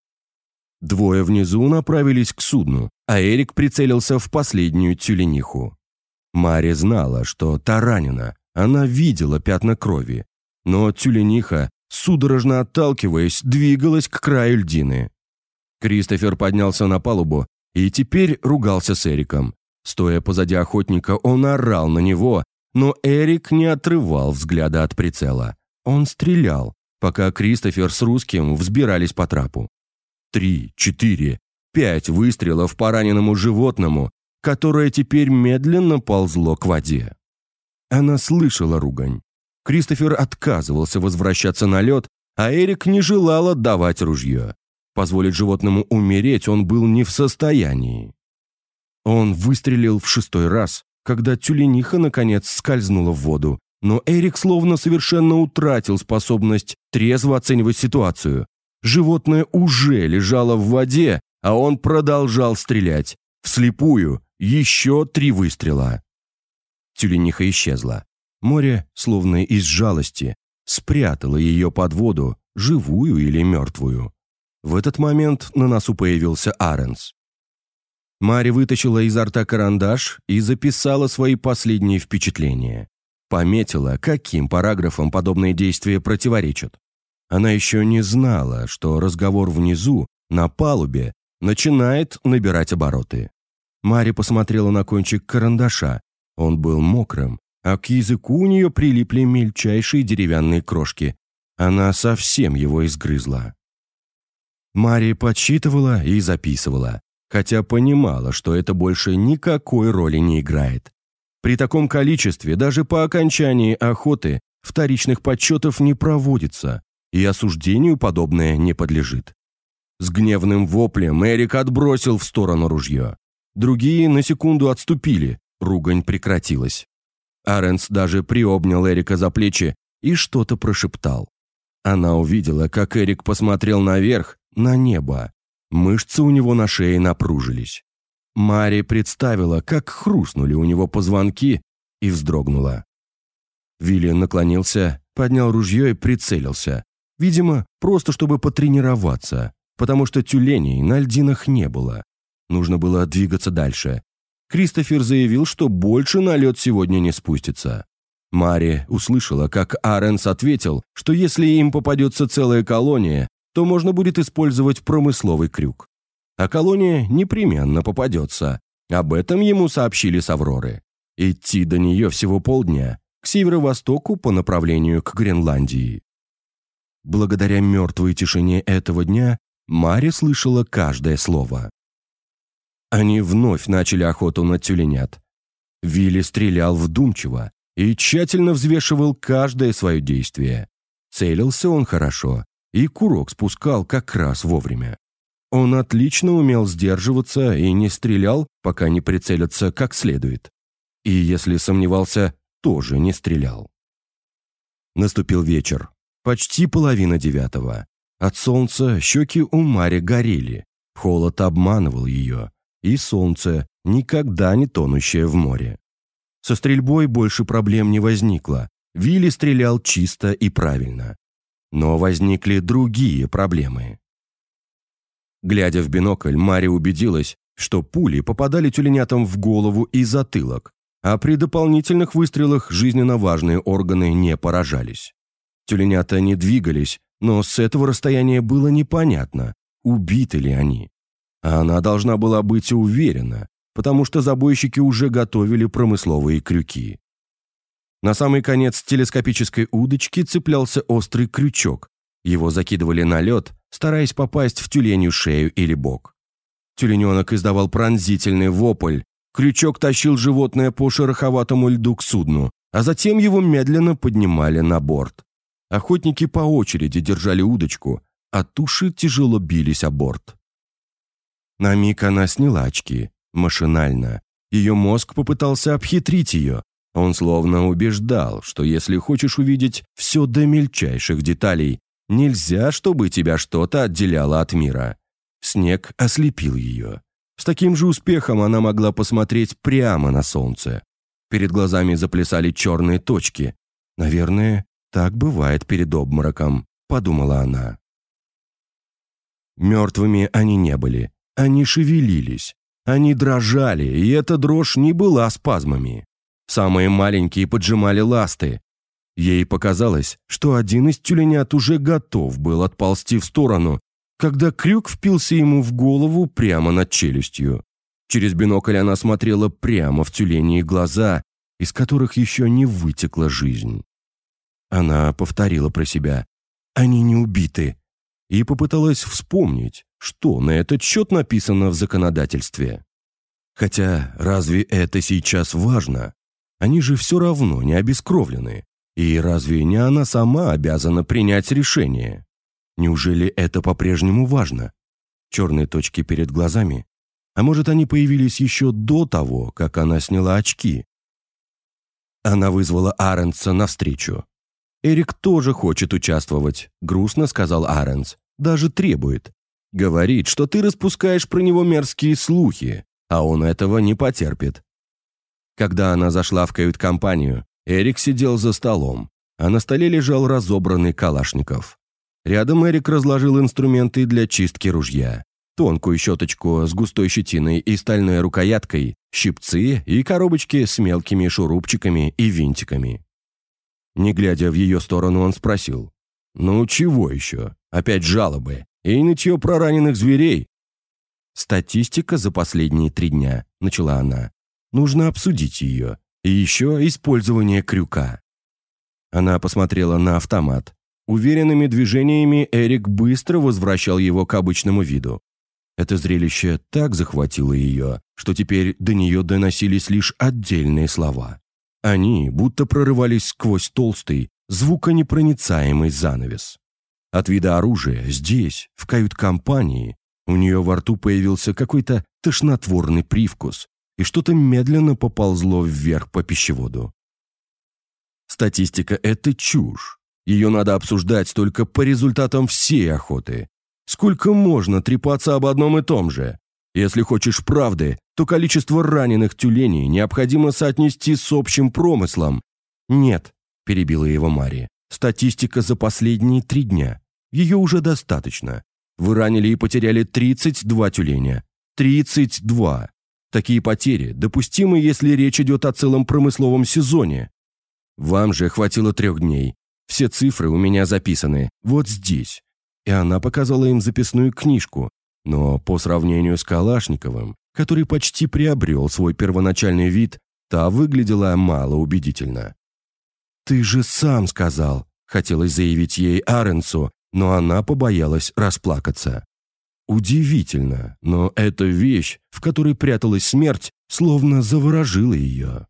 Двое внизу направились к судну, а Эрик прицелился в последнюю тюлениху. Мария знала, что та ранена, она видела пятна крови, но тюлениха, судорожно отталкиваясь, двигалась к краю льдины. Кристофер поднялся на палубу и теперь ругался с Эриком. Стоя позади охотника, он орал на него, но Эрик не отрывал взгляда от прицела. Он стрелял, пока Кристофер с Русским взбирались по трапу. 3, 4, 5 выстрелов по раненому животному, которое теперь медленно ползло к воде. Она слышала ругань. Кристофер отказывался возвращаться на лед, а Эрик не желал отдавать ружье. Позволить животному умереть он был не в состоянии. Он выстрелил в 6-й раз, когда тюлениха наконец скользнула в воду, но Эрик словно совершенно утратил способность трезво оценивать ситуацию. Животное уже лежало в воде, а он продолжал стрелять. Вслепую еще 3 выстрела. Тюлениха исчезла. Море, словно из жалости, спрятало ее под воду, живую или мертвую. В этот момент на носу появился Аренс. Мари вытащила изо рта карандаш и записала свои последние впечатления. Пометила, каким параграфам подобные действия противоречат. Она еще не знала, что разговор внизу, на палубе, начинает набирать обороты. Мари посмотрела на кончик карандаша. Он был мокрым, а к языку у нее прилипли мельчайшие деревянные крошки. Она совсем его изгрызла. Мари подсчитывала и записывала, хотя понимала, что это больше никакой роли не играет. При таком количестве даже по окончании охоты вторичных подсчетов не проводится, и осуждению подобное не подлежит. С гневным воплем Эрик отбросил в сторону ружье. Другие на секунду отступили, ругань прекратилась. Аренс даже приобнял Эрика за плечи и что-то прошептал. Она увидела, как Эрик посмотрел наверх, на небо. Мышцы у него на шее напружились. Мари представила, как хрустнули у него позвонки, и вздрогнула. Вилли наклонился, поднял ружье и прицелился. Видимо, просто чтобы потренироваться, потому что тюленей на льдинах не было. Нужно было двигаться дальше. Кристофер заявил, что больше на лед сегодня не спустится. Мари услышала, как Аренс ответил, что если им попадется целая колония, то можно будет использовать промысловый крюк. А колония непременно попадется. Об этом ему сообщили с Авроры. Идти до нее всего полдня, к северо-востоку по направлению к Гренландии. Благодаря мертвой тишине этого дня Мари слышала каждое слово. Они вновь начали охоту на тюленят. Вилли стрелял вдумчиво и тщательно взвешивал каждое свое действие. Целился он хорошо, и курок спускал как раз вовремя. Он отлично умел сдерживаться и не стрелял, пока не прицелится как следует. И если сомневался, тоже не стрелял. Наступил вечер. Почти 8:30. От солнца щеки у Мари горели. Холод обманывал ее. И солнце, никогда не тонущее в море. Со стрельбой больше проблем не возникло. Вилли стрелял чисто и правильно. Но возникли другие проблемы. Глядя в бинокль, Мари убедилась, что пули попадали тюленятам в голову и затылок, а при дополнительных выстрелах жизненно важные органы не поражались. Тюленята не двигались, но с этого расстояния было непонятно, убиты ли они. А она должна была быть уверена, потому что забойщики уже готовили промысловые крюки. На самый конец телескопической удочки цеплялся острый крючок. Его закидывали на лед, стараясь попасть в тюленью шею или бок. Тюлененок издавал пронзительный вопль. Крючок тащил животное по шероховатому льду к судну, а затем его медленно поднимали на борт. Охотники по очереди держали удочку, а туши тяжело бились о борт. На миг она сняла очки, машинально. Ее мозг попытался обхитрить ее. Он словно убеждал, что если хочешь увидеть все до мельчайших деталей, нельзя, чтобы тебя что-то отделяло от мира. Снег ослепил ее. С таким же успехом она могла посмотреть прямо на солнце. Перед глазами заплясали черные точки. «Наверное, так бывает перед обмороком», — подумала она. Мертвыми они не были. Они шевелились. Они дрожали, и эта дрожь не была спазмами. Самые маленькие поджимали ласты. Ей показалось, что один из тюленят уже готов был отползти в сторону, когда крюк впился ему в голову прямо над челюстью. Через бинокль она смотрела прямо в тюленьи глаза, из которых еще не вытекла жизнь. Она повторила про себя: «Они не убиты», и попыталась вспомнить, что на этот счет написано в законодательстве. Хотя разве это сейчас важно? Они же все равно не обескровлены. И разве не она сама обязана принять решение? Неужели это по-прежнему важно? Черные точки перед глазами? А может, они появились еще до того, как она сняла очки? Она вызвала Аренса навстречу. «Эрик тоже хочет участвовать», — грустно сказал Аренс. «Даже требует. Говорит, что ты распускаешь про него мерзкие слухи, а он этого не потерпит». Когда она зашла в кают-компанию, Эрик сидел за столом, а на столе лежал разобранный калашников. Рядом Эрик разложил инструменты для чистки ружья. тонкую щеточку с густой щетиной и стальной рукояткой, щипцы и коробочки с мелкими шурупчиками и винтиками. Не глядя в ее сторону, он спросил: «Ну чего еще? Опять жалобы? И нытье про раненых зверей?» «Статистика за последние 3 дня», — начала она. «Нужно обсудить ее. И еще использование крюка». Она посмотрела на автомат. Уверенными движениями Эрик быстро возвращал его к обычному виду. Это зрелище так захватило ее, что теперь до нее доносились лишь отдельные слова. Они будто прорывались сквозь толстый, звуконепроницаемый занавес. От вида оружия здесь, в кают-компании, у нее во рту появился какой-то тошнотворный привкус, и что-то медленно поползло вверх по пищеводу. Статистика – это чушь. Ее надо обсуждать только по результатам всей охоты. Сколько можно трепаться об одном и том же? Если хочешь правды, то количество раненых тюленей необходимо соотнести с общим промыслом. «Нет», – перебила его Мари, – «статистика за последние 3 дня. Ее уже достаточно. Вы ранили и потеряли 32 тюленя. 32. Такие потери допустимы, если речь идет о целом промысловом сезоне. Вам же хватило 3 дней. Все цифры у меня записаны вот здесь». И она показала им записную книжку, но по сравнению с Калашниковым, который почти приобрел свой первоначальный вид, та выглядела малоубедительно. «Ты же сам сказал», — хотелось заявить ей Аренсу, но она побоялась расплакаться. Удивительно, но эта вещь, в которой пряталась смерть, словно заворожила ее.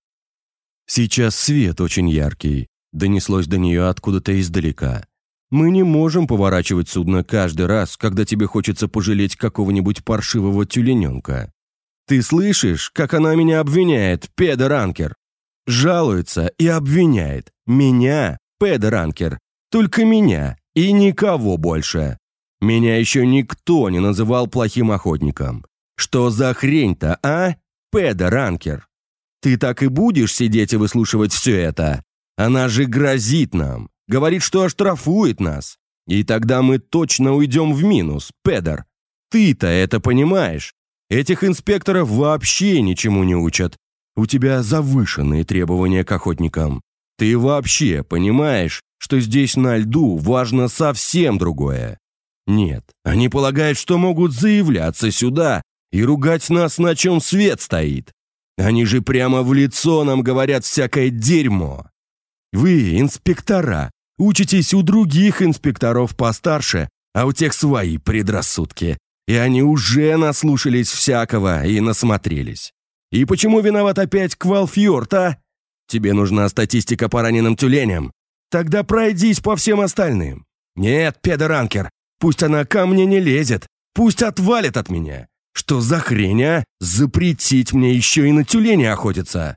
«Сейчас свет очень яркий», — донеслось до нее откуда-то издалека. «Мы не можем поворачивать судно каждый раз, когда тебе хочется пожалеть какого-нибудь паршивого тюлененка. Ты слышишь, как она меня обвиняет, педоранкер? Жалуется и обвиняет. Меня, педоранкер. Только меня и никого больше. Меня еще никто не называл плохим охотником. Что за хрень-то, а, педоранкер? Ты так и будешь сидеть и выслушивать все это? Она же грозит нам. Говорит, что оштрафует нас. И тогда мы точно уйдем в минус, педор. Ты-то это понимаешь? Этих инспекторов вообще ничему не учат. У тебя завышенные требования к охотникам. Ты вообще понимаешь, что здесь на льду важно совсем другое? Нет, они полагают, что могут заявляться сюда и ругать нас, на чем свет стоит. Они же прямо в лицо нам говорят всякое дерьмо. Вы, инспектора, учитесь у других инспекторов постарше, а у тех свои предрассудки. И они уже наслушались всякого и насмотрелись. И почему виноват опять Квалфьорд, а? Тебе нужна статистика по раненым тюленям? Тогда пройдись по всем остальным. Нет, педоранкер, пусть она ко мне не лезет, пусть отвалит от меня. Что за хрень, а? Запретить мне еще и на тюленя охотиться?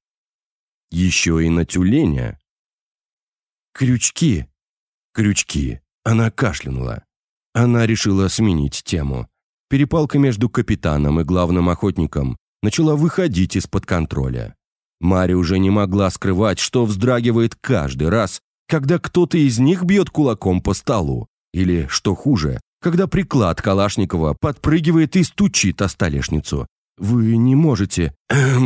Еще и на тюленя? Крючки. Крючки. Она кашлянула. Она решила сменить тему. Перепалка между капитаном и главным охотником начала выходить из-под контроля. Мари уже не могла скрывать, что вздрагивает каждый раз, когда кто-то из них бьет кулаком по столу. Или, что хуже, когда приклад Калашникова подпрыгивает и стучит о столешницу. «Вы не можете...»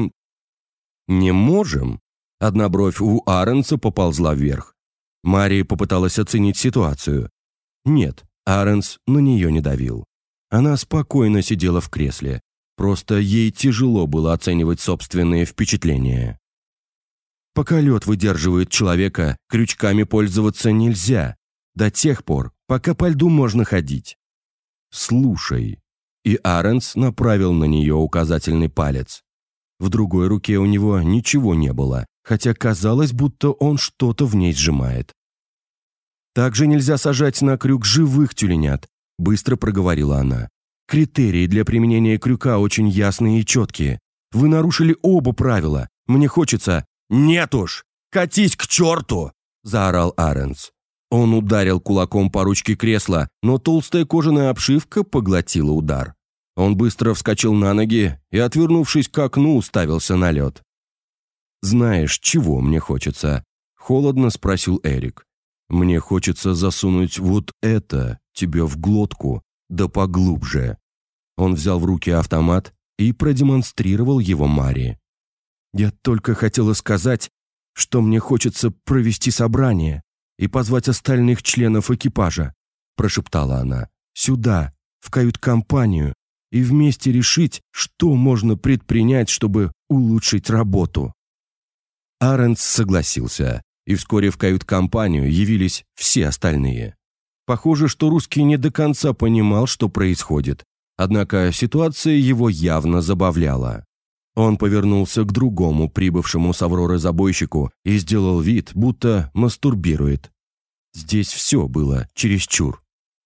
«Не можем?» Одна бровь у Аренса поползла вверх. Мари попыталась оценить ситуацию. Нет, Аренс на нее не давил. Она спокойно сидела в кресле. Просто ей тяжело было оценивать собственные впечатления. Пока лед выдерживает человека, крючками пользоваться нельзя. До тех пор, пока по льду можно ходить. «Слушай». И Аренс направил на нее указательный палец. В другой руке у него ничего не было, хотя казалось, будто он что-то в ней сжимает. «Также нельзя сажать на крюк живых тюленят», — быстро проговорила она. «Критерии для применения крюка очень ясные и четкие. Вы нарушили оба правила. Мне хочется...» «Нет уж! Катись к черту!» — заорал Аренс. Он ударил кулаком по ручке кресла, но толстая кожаная обшивка поглотила удар. Он быстро вскочил на ноги и, отвернувшись к окну, уставился на лед. «Знаешь, чего мне хочется?» — холодно спросил Эрик. «Мне хочется засунуть вот это тебе в глотку, да поглубже. Он взял в руки автомат и продемонстрировал его Маре. «Я только хотела сказать, что мне хочется провести собрание и позвать остальных членов экипажа», прошептала она, «сюда, в кают-компанию, и вместе решить, что можно предпринять, чтобы улучшить работу». Арендс согласился, и вскоре в кают-компанию явились все остальные. Похоже, что русский не до конца понимал, что происходит, однако ситуация его явно забавляла. Он повернулся к другому прибывшему с Авроры забойщику и сделал вид, будто мастурбирует. Здесь все было чересчур.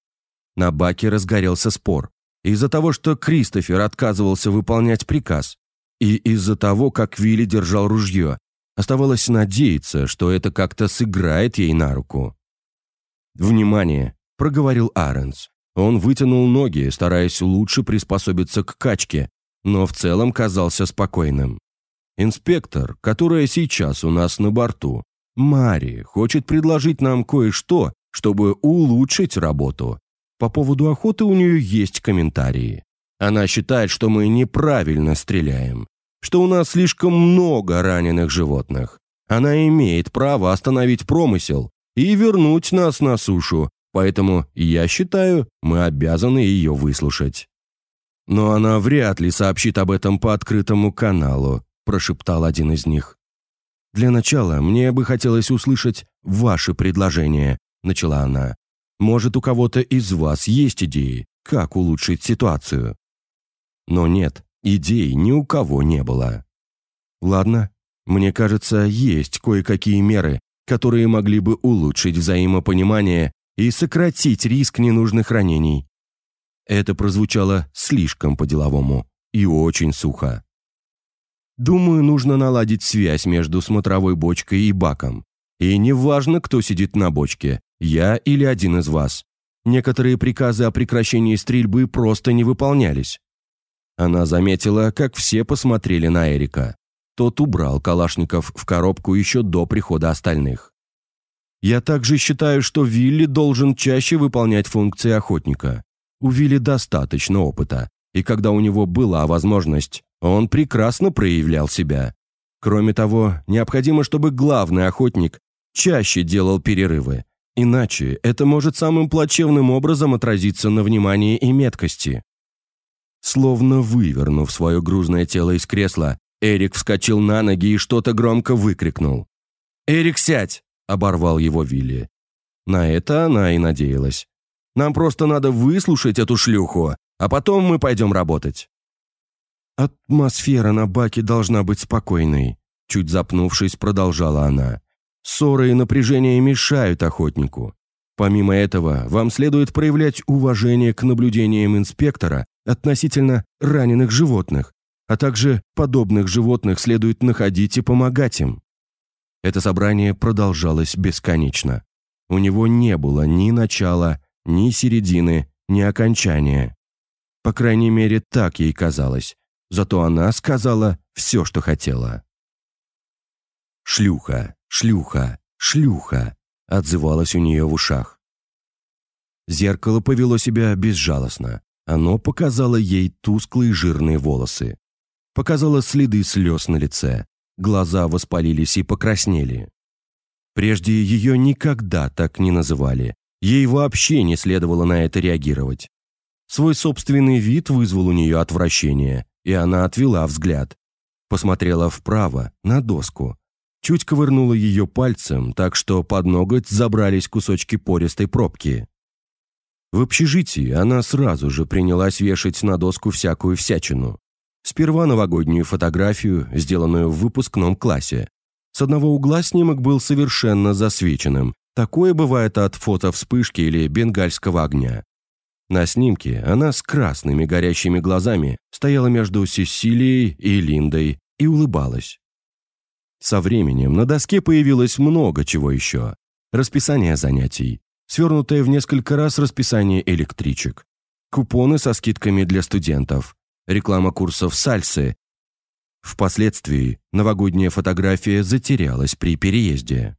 На баке разгорелся спор. Из-за того, что Кристофер отказывался выполнять приказ, и из-за того, как Вилли держал ружье, оставалось надеяться, что это как-то сыграет ей на руку. «Внимание!» – проговорил Арендс. Он вытянул ноги, стараясь лучше приспособиться к качке, но в целом казался спокойным. «Инспектор, которая сейчас у нас на борту, Мари, хочет предложить нам кое-что, чтобы улучшить работу. По поводу охоты у нее есть комментарии. Она считает, что мы неправильно стреляем, что у нас слишком много раненых животных. Она имеет право остановить промысел и вернуть нас на сушу, поэтому, я считаю, мы обязаны ее выслушать». «Но она вряд ли сообщит об этом по открытому каналу», прошептал один из них. «Для начала мне бы хотелось услышать ваши предложения», начала она. «Может, у кого-то из вас есть идеи, как улучшить ситуацию?» Но нет, идей ни у кого не было. «Ладно, мне кажется, есть кое-какие меры, которые могли бы улучшить взаимопонимание и сократить риск ненужных ранений». Это прозвучало слишком по-деловому и очень сухо. «Думаю, нужно наладить связь между смотровой бочкой и баком. И неважно, кто сидит на бочке, я или один из вас. Некоторые приказы о прекращении стрельбы просто не выполнялись». Она заметила, как все посмотрели на Эрика. Тот убрал калашников в коробку еще до прихода остальных. «Я также считаю, что Вилли должен чаще выполнять функции охотника. У Вилли достаточно опыта, и когда у него была возможность, он прекрасно проявлял себя. Кроме того, необходимо, чтобы главный охотник чаще делал перерывы, иначе это может самым плачевным образом отразиться на внимании и меткости». Словно вывернув свое грузное тело из кресла, Эрик вскочил на ноги и что-то громко выкрикнул. «Эрик, сядь!» – оборвал его Вилли. На это она и надеялась. «Нам просто надо выслушать эту шлюху, а потом мы пойдем работать». «Атмосфера на баке должна быть спокойной», – чуть запнувшись, продолжала она. «Ссоры и напряжение мешают охотнику. Помимо этого, вам следует проявлять уважение к наблюдениям инспектора относительно раненых животных, а также подобных животных следует находить и помогать им». Это собрание продолжалось бесконечно. У него не было ни начала, ни середины, ни окончания. По крайней мере, так ей казалось. Зато она сказала все, что хотела. «Шлюха, шлюха, шлюха», отзывалось у нее в ушах. Зеркало повело себя безжалостно. Оно показало ей тусклые жирные волосы. Показало следы слез на лице. Глаза воспалились и покраснели. Прежде ее никогда так не называли. Ей вообще не следовало на это реагировать. Свой собственный вид вызвал у нее отвращение, и она отвела взгляд. Посмотрела вправо, на доску. Чуть ковырнула ее пальцем, так что под ноготь забрались кусочки пористой пробки. В общежитии она сразу же принялась вешать на доску всякую всячину. Сперва новогоднюю фотографию, сделанную в выпускном классе. С одного угла снимок был совершенно засвеченным. Такое бывает от фотовспышки или бенгальского огня. На снимке она с красными горящими глазами стояла между Сесилией и Линдой и улыбалась. Со временем на доске появилось много чего еще. Расписание занятий, свернутое в несколько раз расписание электричек, купоны со скидками для студентов, реклама курсов сальсы. Впоследствии новогодняя фотография затерялась при переезде.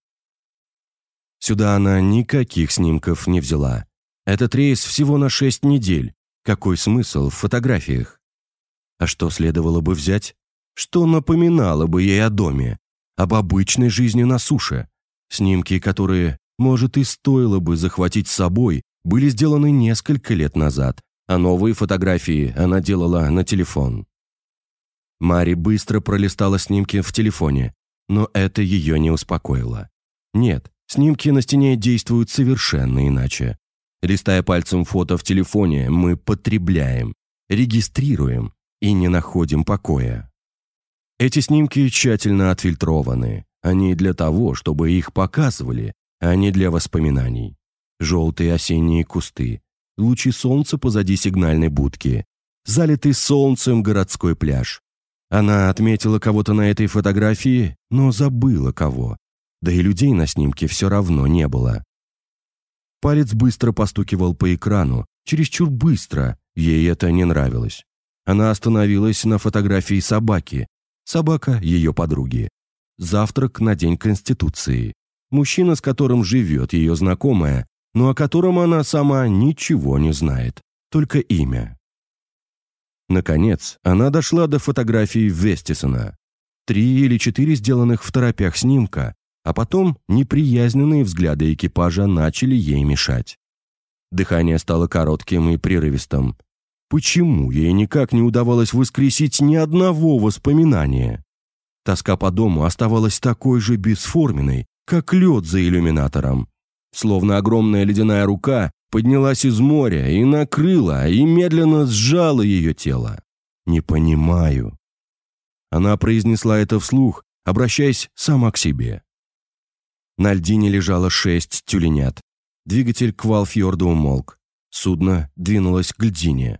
Сюда она никаких снимков не взяла. Этот рейс всего на 6 недель, Какой смысл в фотографиях? А что следовало бы взять? Что напоминало бы ей о доме, об обычной жизни на суше? Снимки, которые, может, и стоило бы захватить с собой, были сделаны несколько лет назад, а новые фотографии она делала на телефон. Мари быстро пролистала снимки в телефоне, но это ее не успокоило. Нет, снимки на стене действуют совершенно иначе. Листая пальцем фото в телефоне, мы потребляем, регистрируем и не находим покоя. Эти снимки тщательно отфильтрованы. Они для того, чтобы их показывали, а не для воспоминаний. Желтые осенние кусты, лучи солнца позади сигнальной будки, залитый солнцем городской пляж. Она отметила кого-то на этой фотографии, но забыла кого. Да и людей на снимке все равно не было. Палец быстро постукивал по экрану, чересчур быстро, ей это не нравилось. Она остановилась на фотографии собаки. Собака ее подруги. Завтрак на День Конституции. Мужчина, с которым живет ее знакомая, но о котором она сама ничего не знает, только имя. Наконец, она дошла до фотографий Вестисона. 3 или 4 сделанных второпях снимка, а потом неприязненные взгляды экипажа начали ей мешать. Дыхание стало коротким и прерывистым. Почему ей никак не удавалось воскресить ни одного воспоминания? Тоска по дому оставалась такой же бесформенной, как лед за иллюминатором. Словно огромная ледяная рука поднялась из моря и накрыла, и медленно сжала ее тело. «Не понимаю». Она произнесла это вслух, обращаясь сама к себе. На льдине лежало 6 тюленят. Двигатель Квалфьорда умолк. Судно двинулось к льдине.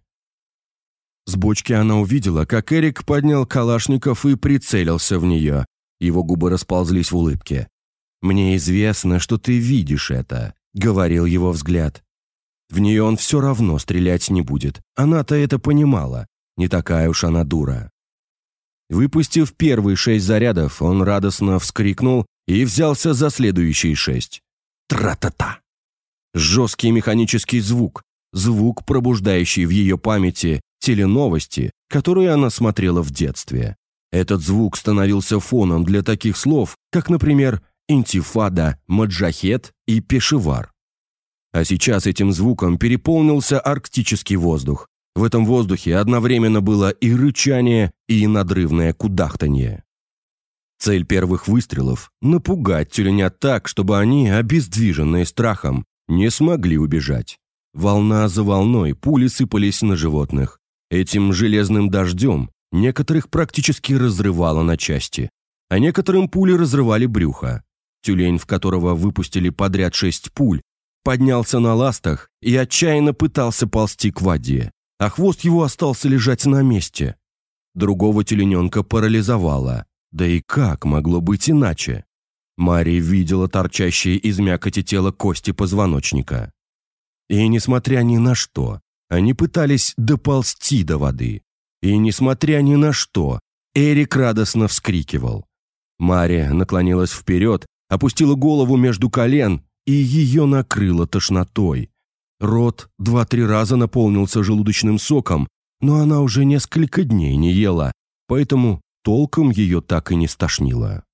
С бочки она увидела, как Эрик поднял калашников и прицелился в нее. Его губы расползлись в улыбке. «Мне известно, что ты видишь это», — говорил его взгляд. В нее он все равно стрелять не будет. Она-то это понимала. Не такая уж она дура. Выпустив первые 6 зарядов, он радостно вскрикнул и взялся за следующие 6. Тра-та-та! Жесткий механический звук, звук, пробуждающий в ее памяти теленовости, которые она смотрела в детстве. Этот звук становился фоном для таких слов, как, например, интифада, маджахет и пешевар. А сейчас этим звуком переполнился арктический воздух. В этом воздухе одновременно было и рычание, и надрывное кудахтанье. Цель первых выстрелов – напугать тюленят так, чтобы они, обездвиженные страхом, не смогли убежать. Волна за волной пули сыпались на животных. Этим железным дождем некоторых практически разрывало на части, а некоторым пули разрывали брюхо. Тюлень, в которого выпустили подряд 6 пуль, поднялся на ластах и отчаянно пытался ползти к воде, а хвост его остался лежать на месте. Другого тюлененка парализовало. Да и как могло быть иначе? Мари видела торчащие из мякоти тела кости позвоночника. И несмотря ни на что, они пытались доползти до воды. И несмотря ни на что, Эрик радостно вскрикивал. Мари наклонилась вперед, опустила голову между колен, и ее накрыло тошнотой. Рот 2-3 раза наполнился желудочным соком, но она уже несколько дней не ела, поэтому толком ее так и не стошнило.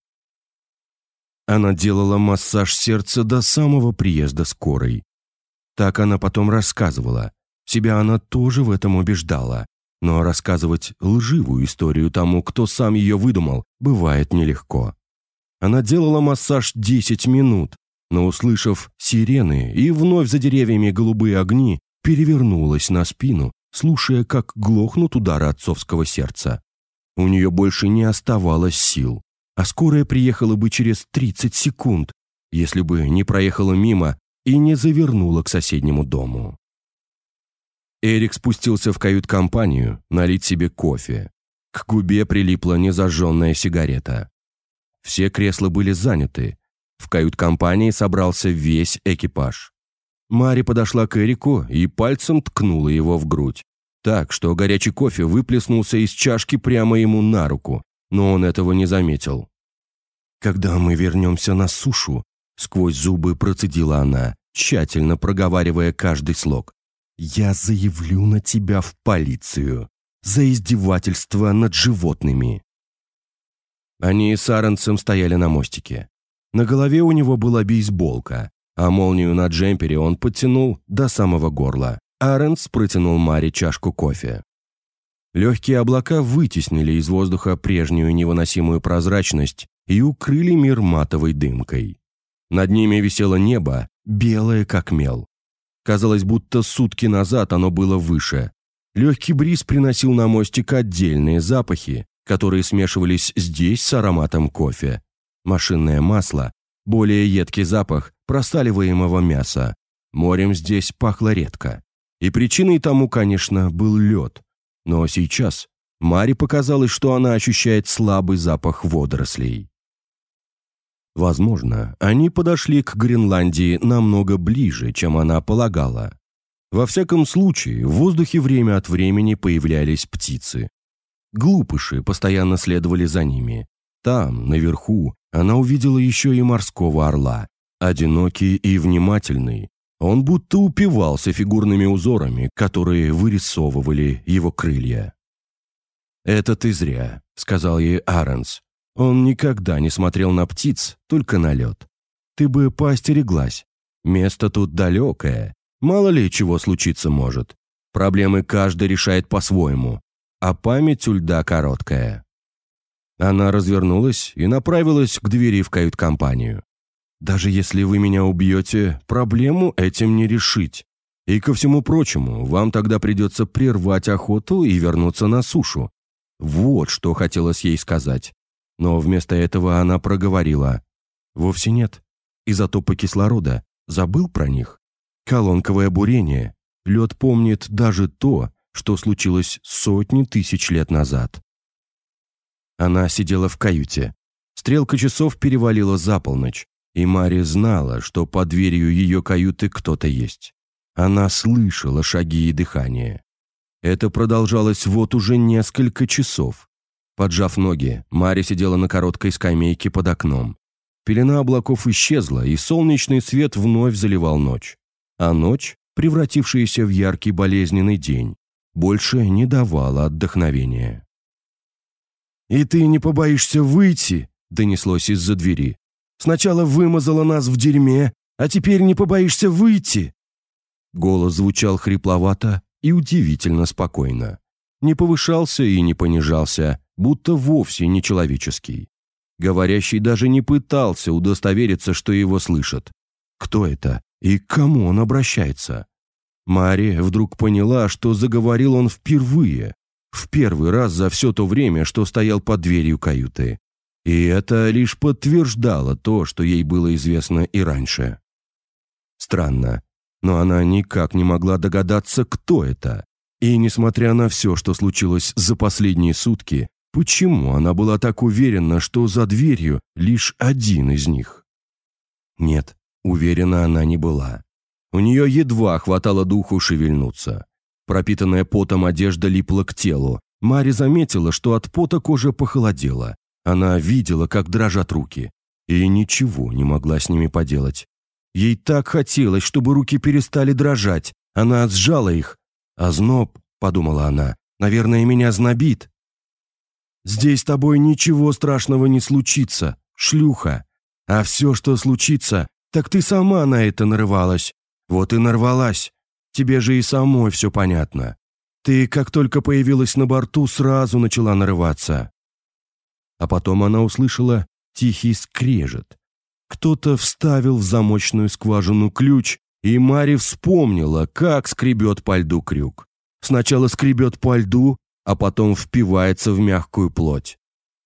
Она делала массаж сердца до самого приезда скорой. Так она потом рассказывала. Себя она тоже в этом убеждала. Но рассказывать лживую историю тому, кто сам ее выдумал, бывает нелегко. Она делала массаж 10 минут, но, услышав сирены и вновь за деревьями голубые огни, перевернулась на спину, слушая, как глохнут удары отцовского сердца. У нее больше не оставалось сил, а скорая приехала бы через 30 секунд, если бы не проехала мимо и не завернула к соседнему дому. Эрик спустился в кают-компанию налить себе кофе. К губе прилипла незажженная сигарета. Все кресла были заняты. В кают-компании собрался весь экипаж. Мари подошла к Эрику и пальцем ткнула его в грудь. Так, что горячий кофе выплеснулся из чашки прямо ему на руку, но он этого не заметил. «Когда мы вернемся на сушу», — сквозь зубы процедила она, тщательно проговаривая каждый слог, Я заявлю на тебя в полицию за издевательство над животными». Они с Аренсом стояли на мостике. На голове у него была бейсболка, а молнию на джемпере он подтянул до самого горла. Аренс протянул Маре чашку кофе. Легкие облака вытеснили из воздуха прежнюю невыносимую прозрачность и укрыли мир матовой дымкой. Над ними висело небо, белое как мел. Казалось, будто сутки назад оно было выше. Легкий бриз приносил на мостик отдельные запахи, которые смешивались здесь с ароматом кофе. Машинное масло, более едкий запах просталиваемого мяса. Морем здесь пахло редко. И причиной тому, конечно, был лед. Но сейчас Маре показалось, что она ощущает слабый запах водорослей. Возможно, они подошли к Гренландии намного ближе, чем она полагала. Во всяком случае, в воздухе время от времени появлялись птицы. Глупыши постоянно следовали за ними. Там, наверху, она увидела еще и морского орла. Одинокий и внимательный, он будто упивался фигурными узорами, которые вырисовывали его крылья. «Это ты зря», — сказал ей Аренс. Он никогда не смотрел на птиц, только на лед. «Ты бы поостереглась. Место тут далекое. Мало ли чего случиться может. Проблемы каждый решает по-своему, а память у льда короткая». Она развернулась и направилась к двери в кают-компанию. «Даже если вы меня убьете, проблему этим не решить. И ко всему прочему, вам тогда придется прервать охоту и вернуться на сушу». Вот что хотелось ей сказать. Но вместо этого она проговорила: «Вовсе нет. Изотопы кислорода. Забыл про них? Колонковое бурение. Лед помнит даже то, что случилось сотни тысяч лет назад». Она сидела в каюте. Стрелка часов перевалила за полночь, и Мари знала, что под дверью ее каюты кто-то есть. Она слышала шаги и дыхание. Это продолжалось вот уже несколько часов. Поджав ноги, Мари сидела на короткой скамейке под окном. Пелена облаков исчезла, и солнечный свет вновь заливал ночь. А ночь, превратившаяся в яркий болезненный день, больше не давала отдохновения. «И ты не побоишься выйти?» — донеслось из-за двери. «Сначала вымазала нас в дерьме, а теперь не побоишься выйти?» Голос звучал хрипловато и удивительно спокойно. Не повышался и не понижался, будто вовсе не человеческий. Говорящий даже не пытался удостовериться, что его слышат. Кто это и к кому он обращается? Мари вдруг поняла, что заговорил он впервые, в первый раз за все то время, что стоял под дверью каюты. И это лишь подтверждало то, что ей было известно и раньше. Странно, но она никак не могла догадаться, кто это. И, несмотря на все, что случилось за последние сутки, почему она была так уверена, что за дверью лишь один из них? Нет, уверена она не была. У нее едва хватало духу шевельнуться. Пропитанная потом одежда липла к телу. Мари заметила, что от пота кожа похолодела. Она видела, как дрожат руки, и ничего не могла с ними поделать. Ей так хотелось, чтобы руки перестали дрожать. Она сжала их. «Озноб», — подумала она, — «наверное, меня знобит». «Здесь с тобой ничего страшного не случится, шлюха. А все, что случится, так ты сама на это нарывалась. Вот и нарвалась. Тебе же и самой все понятно. Ты, как только появилась на борту, сразу начала нарываться». А потом она услышала тихий скрежет. Кто-то вставил в замочную скважину ключ, и Мари вспомнила, как скребет по льду крюк. Сначала скребет по льду, а потом впивается в мягкую плоть.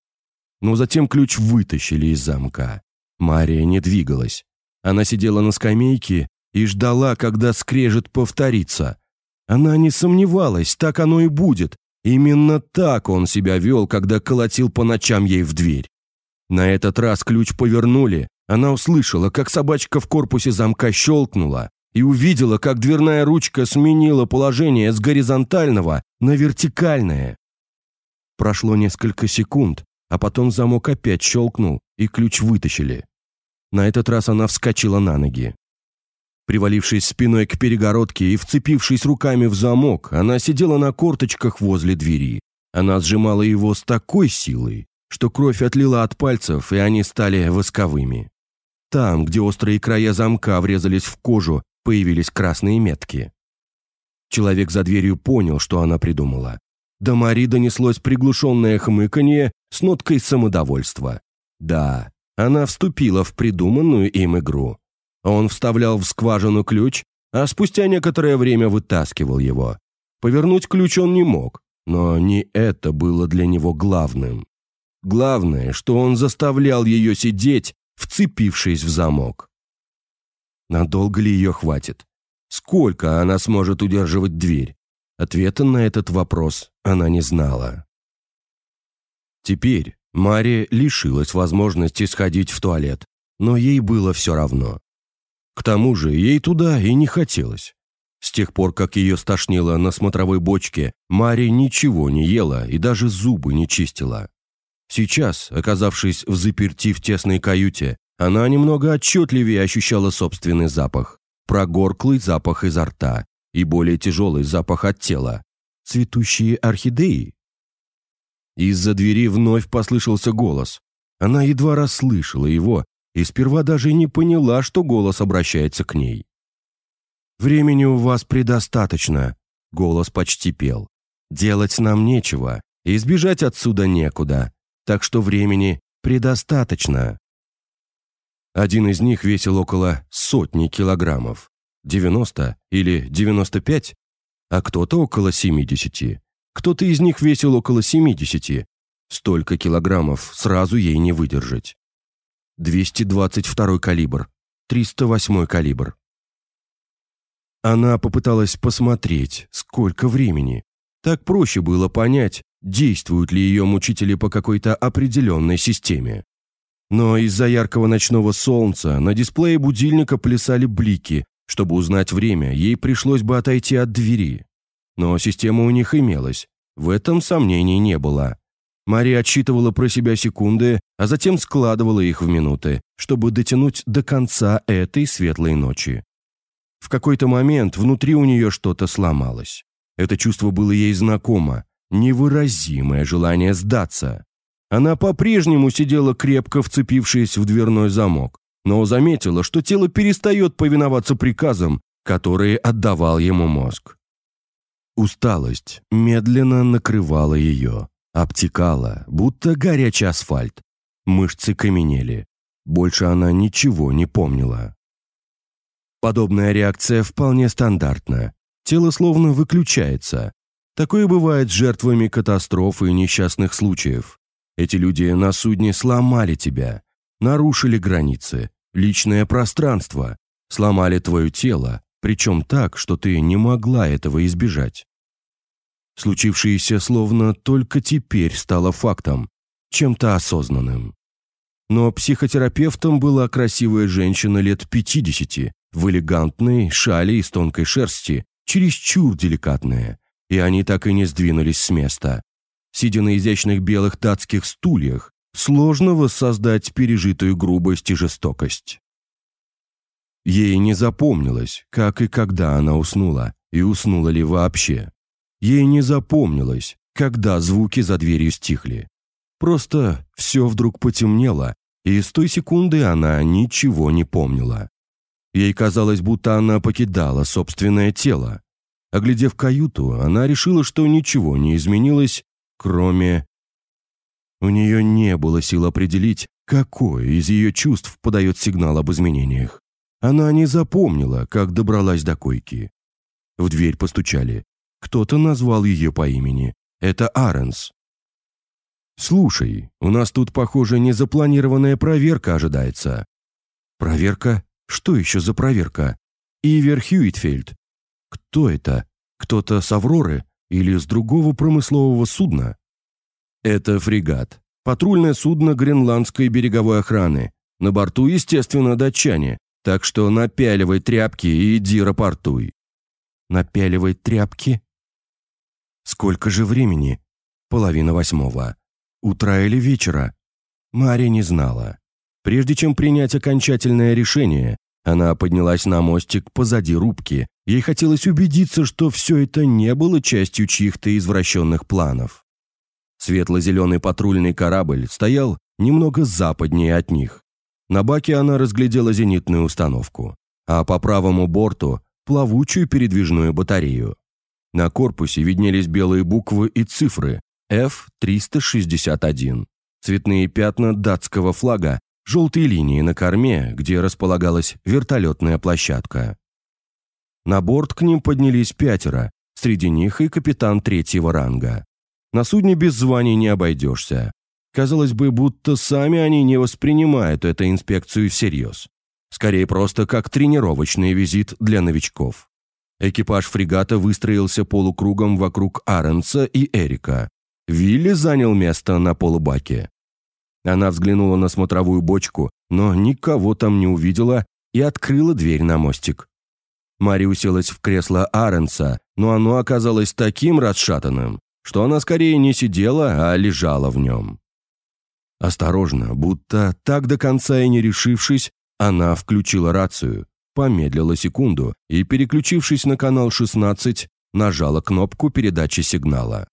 Но затем ключ вытащили из замка. Мария не двигалась. Она сидела на скамейке и ждала, когда скрежет повторится. Она не сомневалась, так оно и будет. Именно так он себя вел, когда колотил по ночам ей в дверь. На этот раз ключ повернули. Она услышала, как собачка в корпусе замка щелкнула, и увидела, как дверная ручка сменила положение с горизонтального на вертикальное. Прошло несколько секунд, а потом замок опять щелкнул, и ключ вытащили. На этот раз она вскочила на ноги. Привалившись спиной к перегородке и вцепившись руками в замок, она сидела на корточках возле двери. Она сжимала его с такой силой, что кровь отлила от пальцев, и они стали восковыми. Там, где острые края замка врезались в кожу, появились красные метки. Человек за дверью понял, что она придумала. До Мари донеслось приглушенное хмыканье с ноткой самодовольства. Да, она вступила в придуманную им игру. Он вставлял в скважину ключ, а спустя некоторое время вытаскивал его. Повернуть ключ он не мог, но не это было для него главным. Главное, что он заставлял ее сидеть, вцепившись в замок. Надолго ли ее хватит? Сколько она сможет удерживать дверь? Ответа на этот вопрос она не знала. Теперь Мария лишилась возможности сходить в туалет, но ей было все равно. К тому же ей туда и не хотелось. С тех пор, как ее стошнило на смотровой бочке, Мария ничего не ела и даже зубы не чистила. Сейчас, оказавшись взаперти в тесной каюте, она немного отчетливее ощущала собственный запах. Прогорклый запах изо рта и более тяжелый запах от тела. Цветущие орхидеи? Из-за двери вновь послышался голос. Она едва расслышала его и сперва даже не поняла, что голос обращается к ней. «Времени у вас предостаточно», — голос почти пел. «Делать нам нечего, и сбежать отсюда некуда, так что времени предостаточно». Один из них весил около 100 килограммов, 90 или 95, а кто-то около 70. Кто-то из них весил около 70. Столько килограммов сразу ей не выдержать. 222 калибр, 308 калибр. Она попыталась посмотреть, сколько времени. Так проще было понять, действуют ли ее мучители по какой-то определенной системе. Но из-за яркого ночного солнца на дисплее будильника плясали блики. Чтобы узнать время, ей пришлось бы отойти от двери. Но система у них имелась. В этом сомнений не было. Мария отсчитывала про себя секунды, а затем складывала их в минуты, чтобы дотянуть до конца этой светлой ночи. В какой-то момент внутри у нее что-то сломалось. Это чувство было ей знакомо, невыразимое желание сдаться. Она по-прежнему сидела крепко вцепившись в дверной замок, но заметила, что тело перестает повиноваться приказам, которые отдавал ему мозг. Усталость медленно накрывала ее, обтекала, будто горячий асфальт. Мышцы каменели. Больше она ничего не помнила. Подобная реакция вполне стандартна. Тело словно выключается. Такое бывает с жертвами катастроф и несчастных случаев. Эти люди на судне сломали тебя, нарушили границы, личное пространство, сломали твое тело, причем так, что ты не могла этого избежать. Случившееся словно только теперь стало фактом, чем-то осознанным. Но психотерапевтом была красивая женщина лет 50, в элегантной шали из тонкой шерсти, чересчур деликатная, и они так и не сдвинулись с места. Сидя на изящных белых датских стульях, сложно воссоздать пережитую грубость и жестокость. Ей не запомнилось, как и когда она уснула, и уснула ли вообще. Ей не запомнилось, когда звуки за дверью стихли. Просто все вдруг потемнело, и с той секунды она ничего не помнила. Ей казалось, будто она покидала собственное тело. Оглядев каюту, она решила, что ничего не изменилось, кроме... У нее не было сил определить, какое из ее чувств подает сигнал об изменениях. Она не запомнила, как добралась до койки. В дверь постучали. Кто-то назвал ее по имени. Это Аренс. «Слушай, у нас тут, похоже, незапланированная проверка ожидается». «Проверка? Что еще за проверка?» «Ивер Хьюитфельд». «Кто это? Кто-то с Авроры или с другого промыслового судна?» «Это фрегат. Патрульное судно Гренландской береговой охраны. На борту, естественно, датчане. Так что напяливай тряпки и иди рапортуй». «Напяливай тряпки?» «Сколько же времени?» 7:30. Утра или вечера? Мария не знала. Прежде чем принять окончательное решение, Она поднялась на мостик позади рубки. Ей хотелось убедиться, что все это не было частью чьих-то извращенных планов. Светло-зеленый патрульный корабль стоял немного западнее от них. На баке она разглядела зенитную установку, а по правому борту – плавучую передвижную батарею. На корпусе виднелись белые буквы и цифры F-361, цветные пятна датского флага, желтые линии на корме, где располагалась вертолетная площадка. На борт к ним поднялись 5, среди них и капитан 3-го ранга. На судне без званий не обойдешься. Казалось бы, будто сами они не воспринимают эту инспекцию всерьез. Скорее, просто как тренировочный визит для новичков. Экипаж фрегата выстроился полукругом вокруг Аренса и Эрика. Вилли занял место на полубаке. Она взглянула на смотровую бочку, но никого там не увидела и открыла дверь на мостик. Мари уселась в кресло Аренса, но оно оказалось таким расшатанным, что она скорее не сидела, а лежала в нем. Осторожно, будто так до конца и не решившись, она включила рацию, помедлила секунду и, переключившись на канал 16, нажала кнопку передачи сигнала.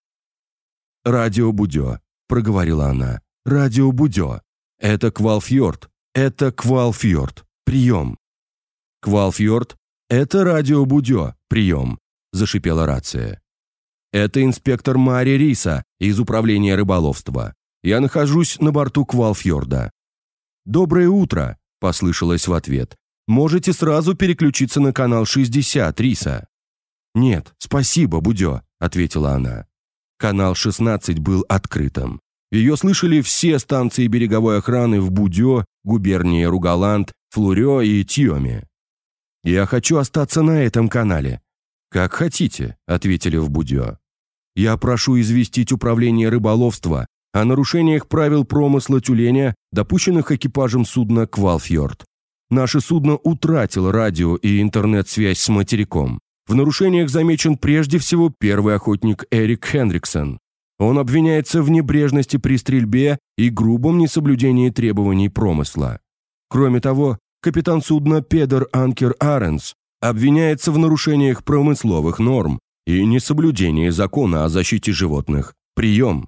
«Радио Будё», — проговорила она. «Радио Будё. Это Квалфьорд. Это Квалфьорд. Прием». «Квалфьорд. Это радио Будё. Прием», — зашипела рация. «Это инспектор Мари Риса из Управления рыболовства. Я нахожусь на борту Квалфьорда». «Доброе утро», — послышалось в ответ. «Можете сразу переключиться на канал 60, Риса». «Нет, спасибо, Будё», — ответила она. Канал 16 был открытым. Ее слышали все станции береговой охраны в Будё, губернии Ругаланд, Флурё и Тьоме. «Я хочу остаться на этом канале». «Как хотите», — ответили в Будё. «Я прошу известить Управление рыболовства о нарушениях правил промысла тюленя, допущенных экипажем судна «Квалфьорд». Наше судно утратило радио и интернет-связь с материком. В нарушениях замечен прежде всего первый охотник Эрик Хендриксон. Он обвиняется в небрежности при стрельбе и грубом несоблюдении требований промысла. Кроме того, капитан судна Педер Анкер Аренс обвиняется в нарушениях промысловых норм и несоблюдении закона о защите животных. Прием!»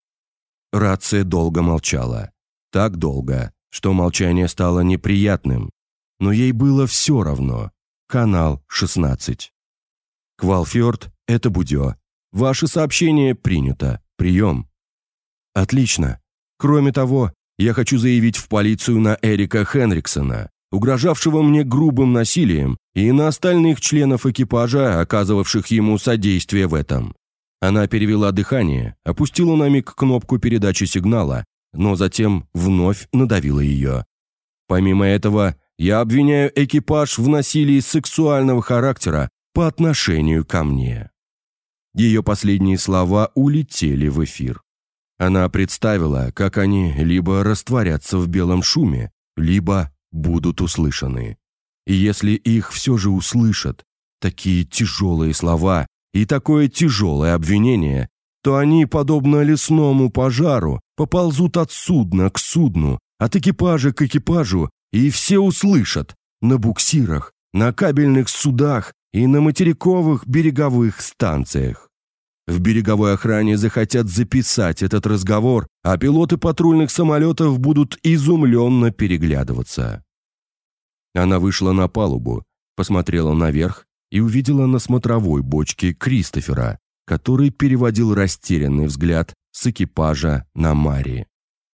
Рация долго молчала. Так долго, что молчание стало неприятным. Но ей было все равно. Канал 16. «Квалфьорд, это Будё. Ваше сообщение принято. Прием». «Отлично. Кроме того, я хочу заявить в полицию на Эрика Хендриксона, угрожавшего мне грубым насилием, и на остальных членов экипажа, оказывавших ему содействие в этом». Она перевела дыхание, опустила на миг кнопку передачи сигнала, но затем вновь надавила ее. «Помимо этого, я обвиняю экипаж в насилии сексуального характера по отношению ко мне». Ее последние слова улетели в эфир. Она представила, как они либо растворятся в белом шуме, либо будут услышаны. И если их все же услышат, такие тяжелые слова и такое тяжелое обвинение, то они, подобно лесному пожару, поползут от судна к судну, от экипажа к экипажу, и все услышат на буксирах, на кабельных судах и на материковых береговых станциях. В береговой охране захотят записать этот разговор, а пилоты патрульных самолетов будут изумленно переглядываться. Она вышла на палубу, посмотрела наверх и увидела на смотровой бочке Кристофера, который переводил растерянный взгляд с экипажа на Мари.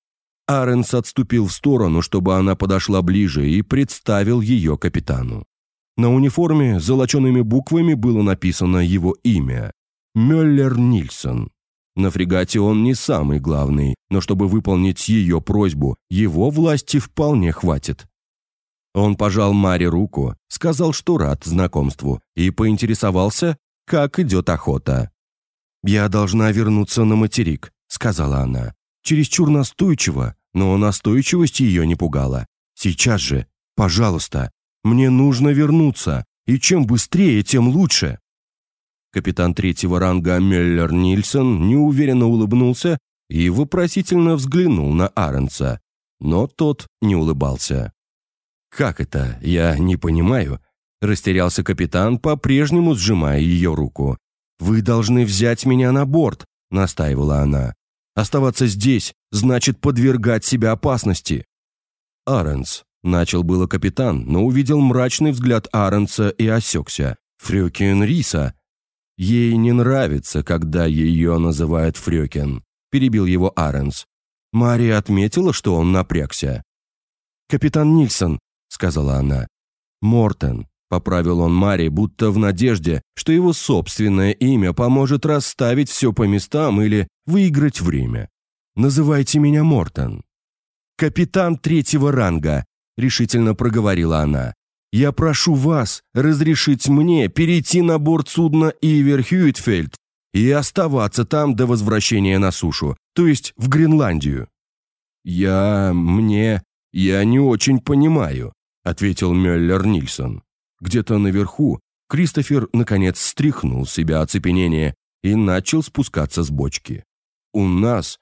Аренс отступил в сторону, чтобы она подошла ближе, и представил ее капитану. На униформе с золочеными буквами было написано его имя – Мюллер Нильсон. На фрегате он не самый главный, но чтобы выполнить ее просьбу, его власти вполне хватит. Он пожал Маре руку, сказал, что рад знакомству, и поинтересовался, как идет охота. «Я должна вернуться на материк», — сказала она. Чересчур настойчиво, но настойчивость ее не пугала. «Сейчас же, пожалуйста, мне нужно вернуться, и чем быстрее, тем лучше». Капитан 3-го ранга Мюллер Нильсон неуверенно улыбнулся и вопросительно взглянул на Аренса, но тот не улыбался. «Как это? Я не понимаю», – растерялся капитан, по-прежнему сжимая ее руку. «Вы должны взять меня на борт», – настаивала она. «Оставаться здесь значит подвергать себя опасности». «Аренс», – начал было капитан, но увидел мрачный взгляд Аренса и осекся. «Фрёкен Риса». «Ей не нравится, когда ее называют Фрёкен», – перебил его Аренс. Мария отметила, что он напрягся. «Капитан Нильсон», – сказала она. «Мортен», – поправил он Мари, будто в надежде, что его собственное имя поможет расставить все по местам или выиграть время. «Называйте меня Мортен». «Капитан 3-го ранга», – решительно проговорила она. «Я прошу вас разрешить мне перейти на борт судна Ивер Хьюитфельд и оставаться там до возвращения на сушу, то есть в Гренландию». «Я не очень понимаю», – ответил Мюллер-Нильсон. Где-то наверху Кристофер, наконец, стряхнул с себя оцепенение и начал спускаться с бочки. «У нас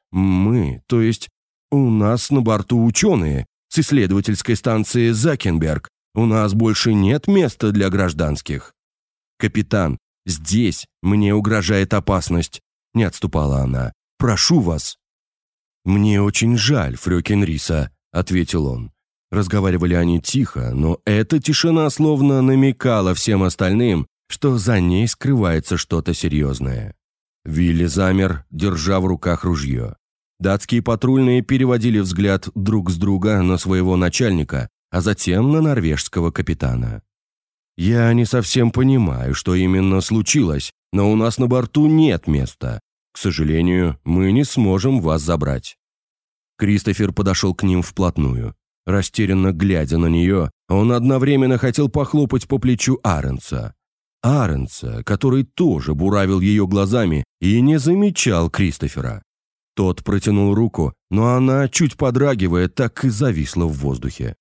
на борту ученые с исследовательской станции Закенберг. У нас больше нет места для гражданских». «Капитан, здесь мне угрожает опасность», – не отступала она. «Прошу вас». «Мне очень жаль, Фрёкен Риса», – ответил он. Разговаривали они тихо, но эта тишина словно намекала всем остальным, что за ней скрывается что-то серьезное. Вилли замер, держа в руках ружье. Датские патрульные переводили взгляд друг с друга на своего начальника, а затем на норвежского капитана. «Я не совсем понимаю, что именно случилось, но у нас на борту нет места. К сожалению, мы не сможем вас забрать». Кристофер подошел к ним вплотную. Растерянно глядя на нее, он одновременно хотел похлопать по плечу Аренса. Аренса, который тоже буравил ее глазами и не замечал Кристофера. Тот протянул руку, но она, чуть подрагивая, так и зависла в воздухе.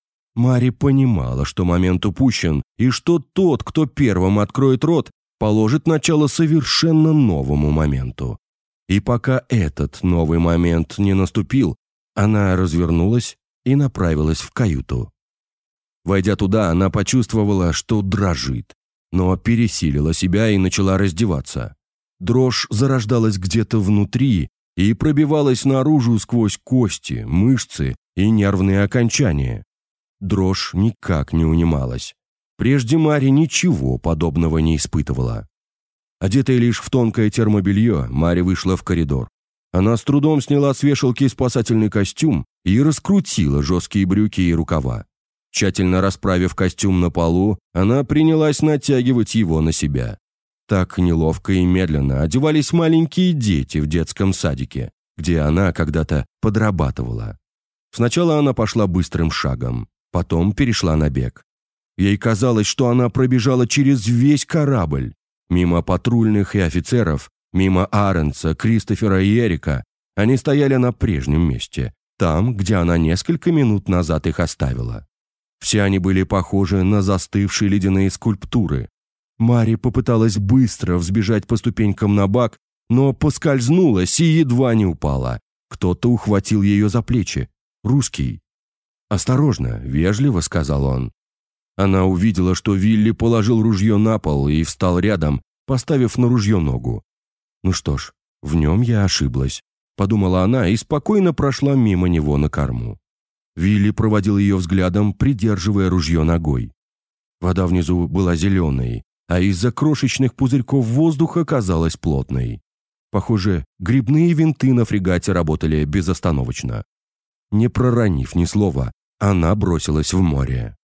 Мари понимала, что момент упущен, и что тот, кто первым откроет рот, положит начало совершенно новому моменту. И пока этот новый момент не наступил, она развернулась и направилась в каюту. Войдя туда, она почувствовала, что дрожит, но пересилила себя и начала раздеваться. Дрожь зарождалась где-то внутри и пробивалась наружу сквозь кости, мышцы и нервные окончания. Дрожь никак не унималась. Прежде Мари ничего подобного не испытывала. Одетая лишь в тонкое термобелье, Мари вышла в коридор. Она с трудом сняла с вешалки спасательный костюм и раскрутила жесткие брюки и рукава. Тщательно расправив костюм на полу, она принялась натягивать его на себя. Так неловко и медленно одевались маленькие дети в детском садике, где она когда-то подрабатывала. Сначала она пошла быстрым шагом, потом перешла на бег. Ей казалось, что она пробежала через весь корабль, мимо патрульных и офицеров, мимо Аренса, Кристофера и Эрика. Они стояли на прежнем месте, там, где она несколько минут назад их оставила. Все они были похожи на застывшие ледяные скульптуры. Мари попыталась быстро взбежать по ступенькам на бак, но поскользнулась и едва не упала. Кто-то ухватил ее за плечи. Русский. «Осторожно», — вежливо сказал он. Она увидела, что Вилли положил ружье на пол и встал рядом, поставив на ружье ногу. «Ну что ж, в нем я ошиблась», — подумала она и спокойно прошла мимо него на корму. Вилли проводил ее взглядом, придерживая ружье ногой. Вода внизу была зеленой, а из-за крошечных пузырьков воздуха казалась плотной. Похоже, грибные винты на фрегате работали безостановочно. Не проронив ни слова, она бросилась в море.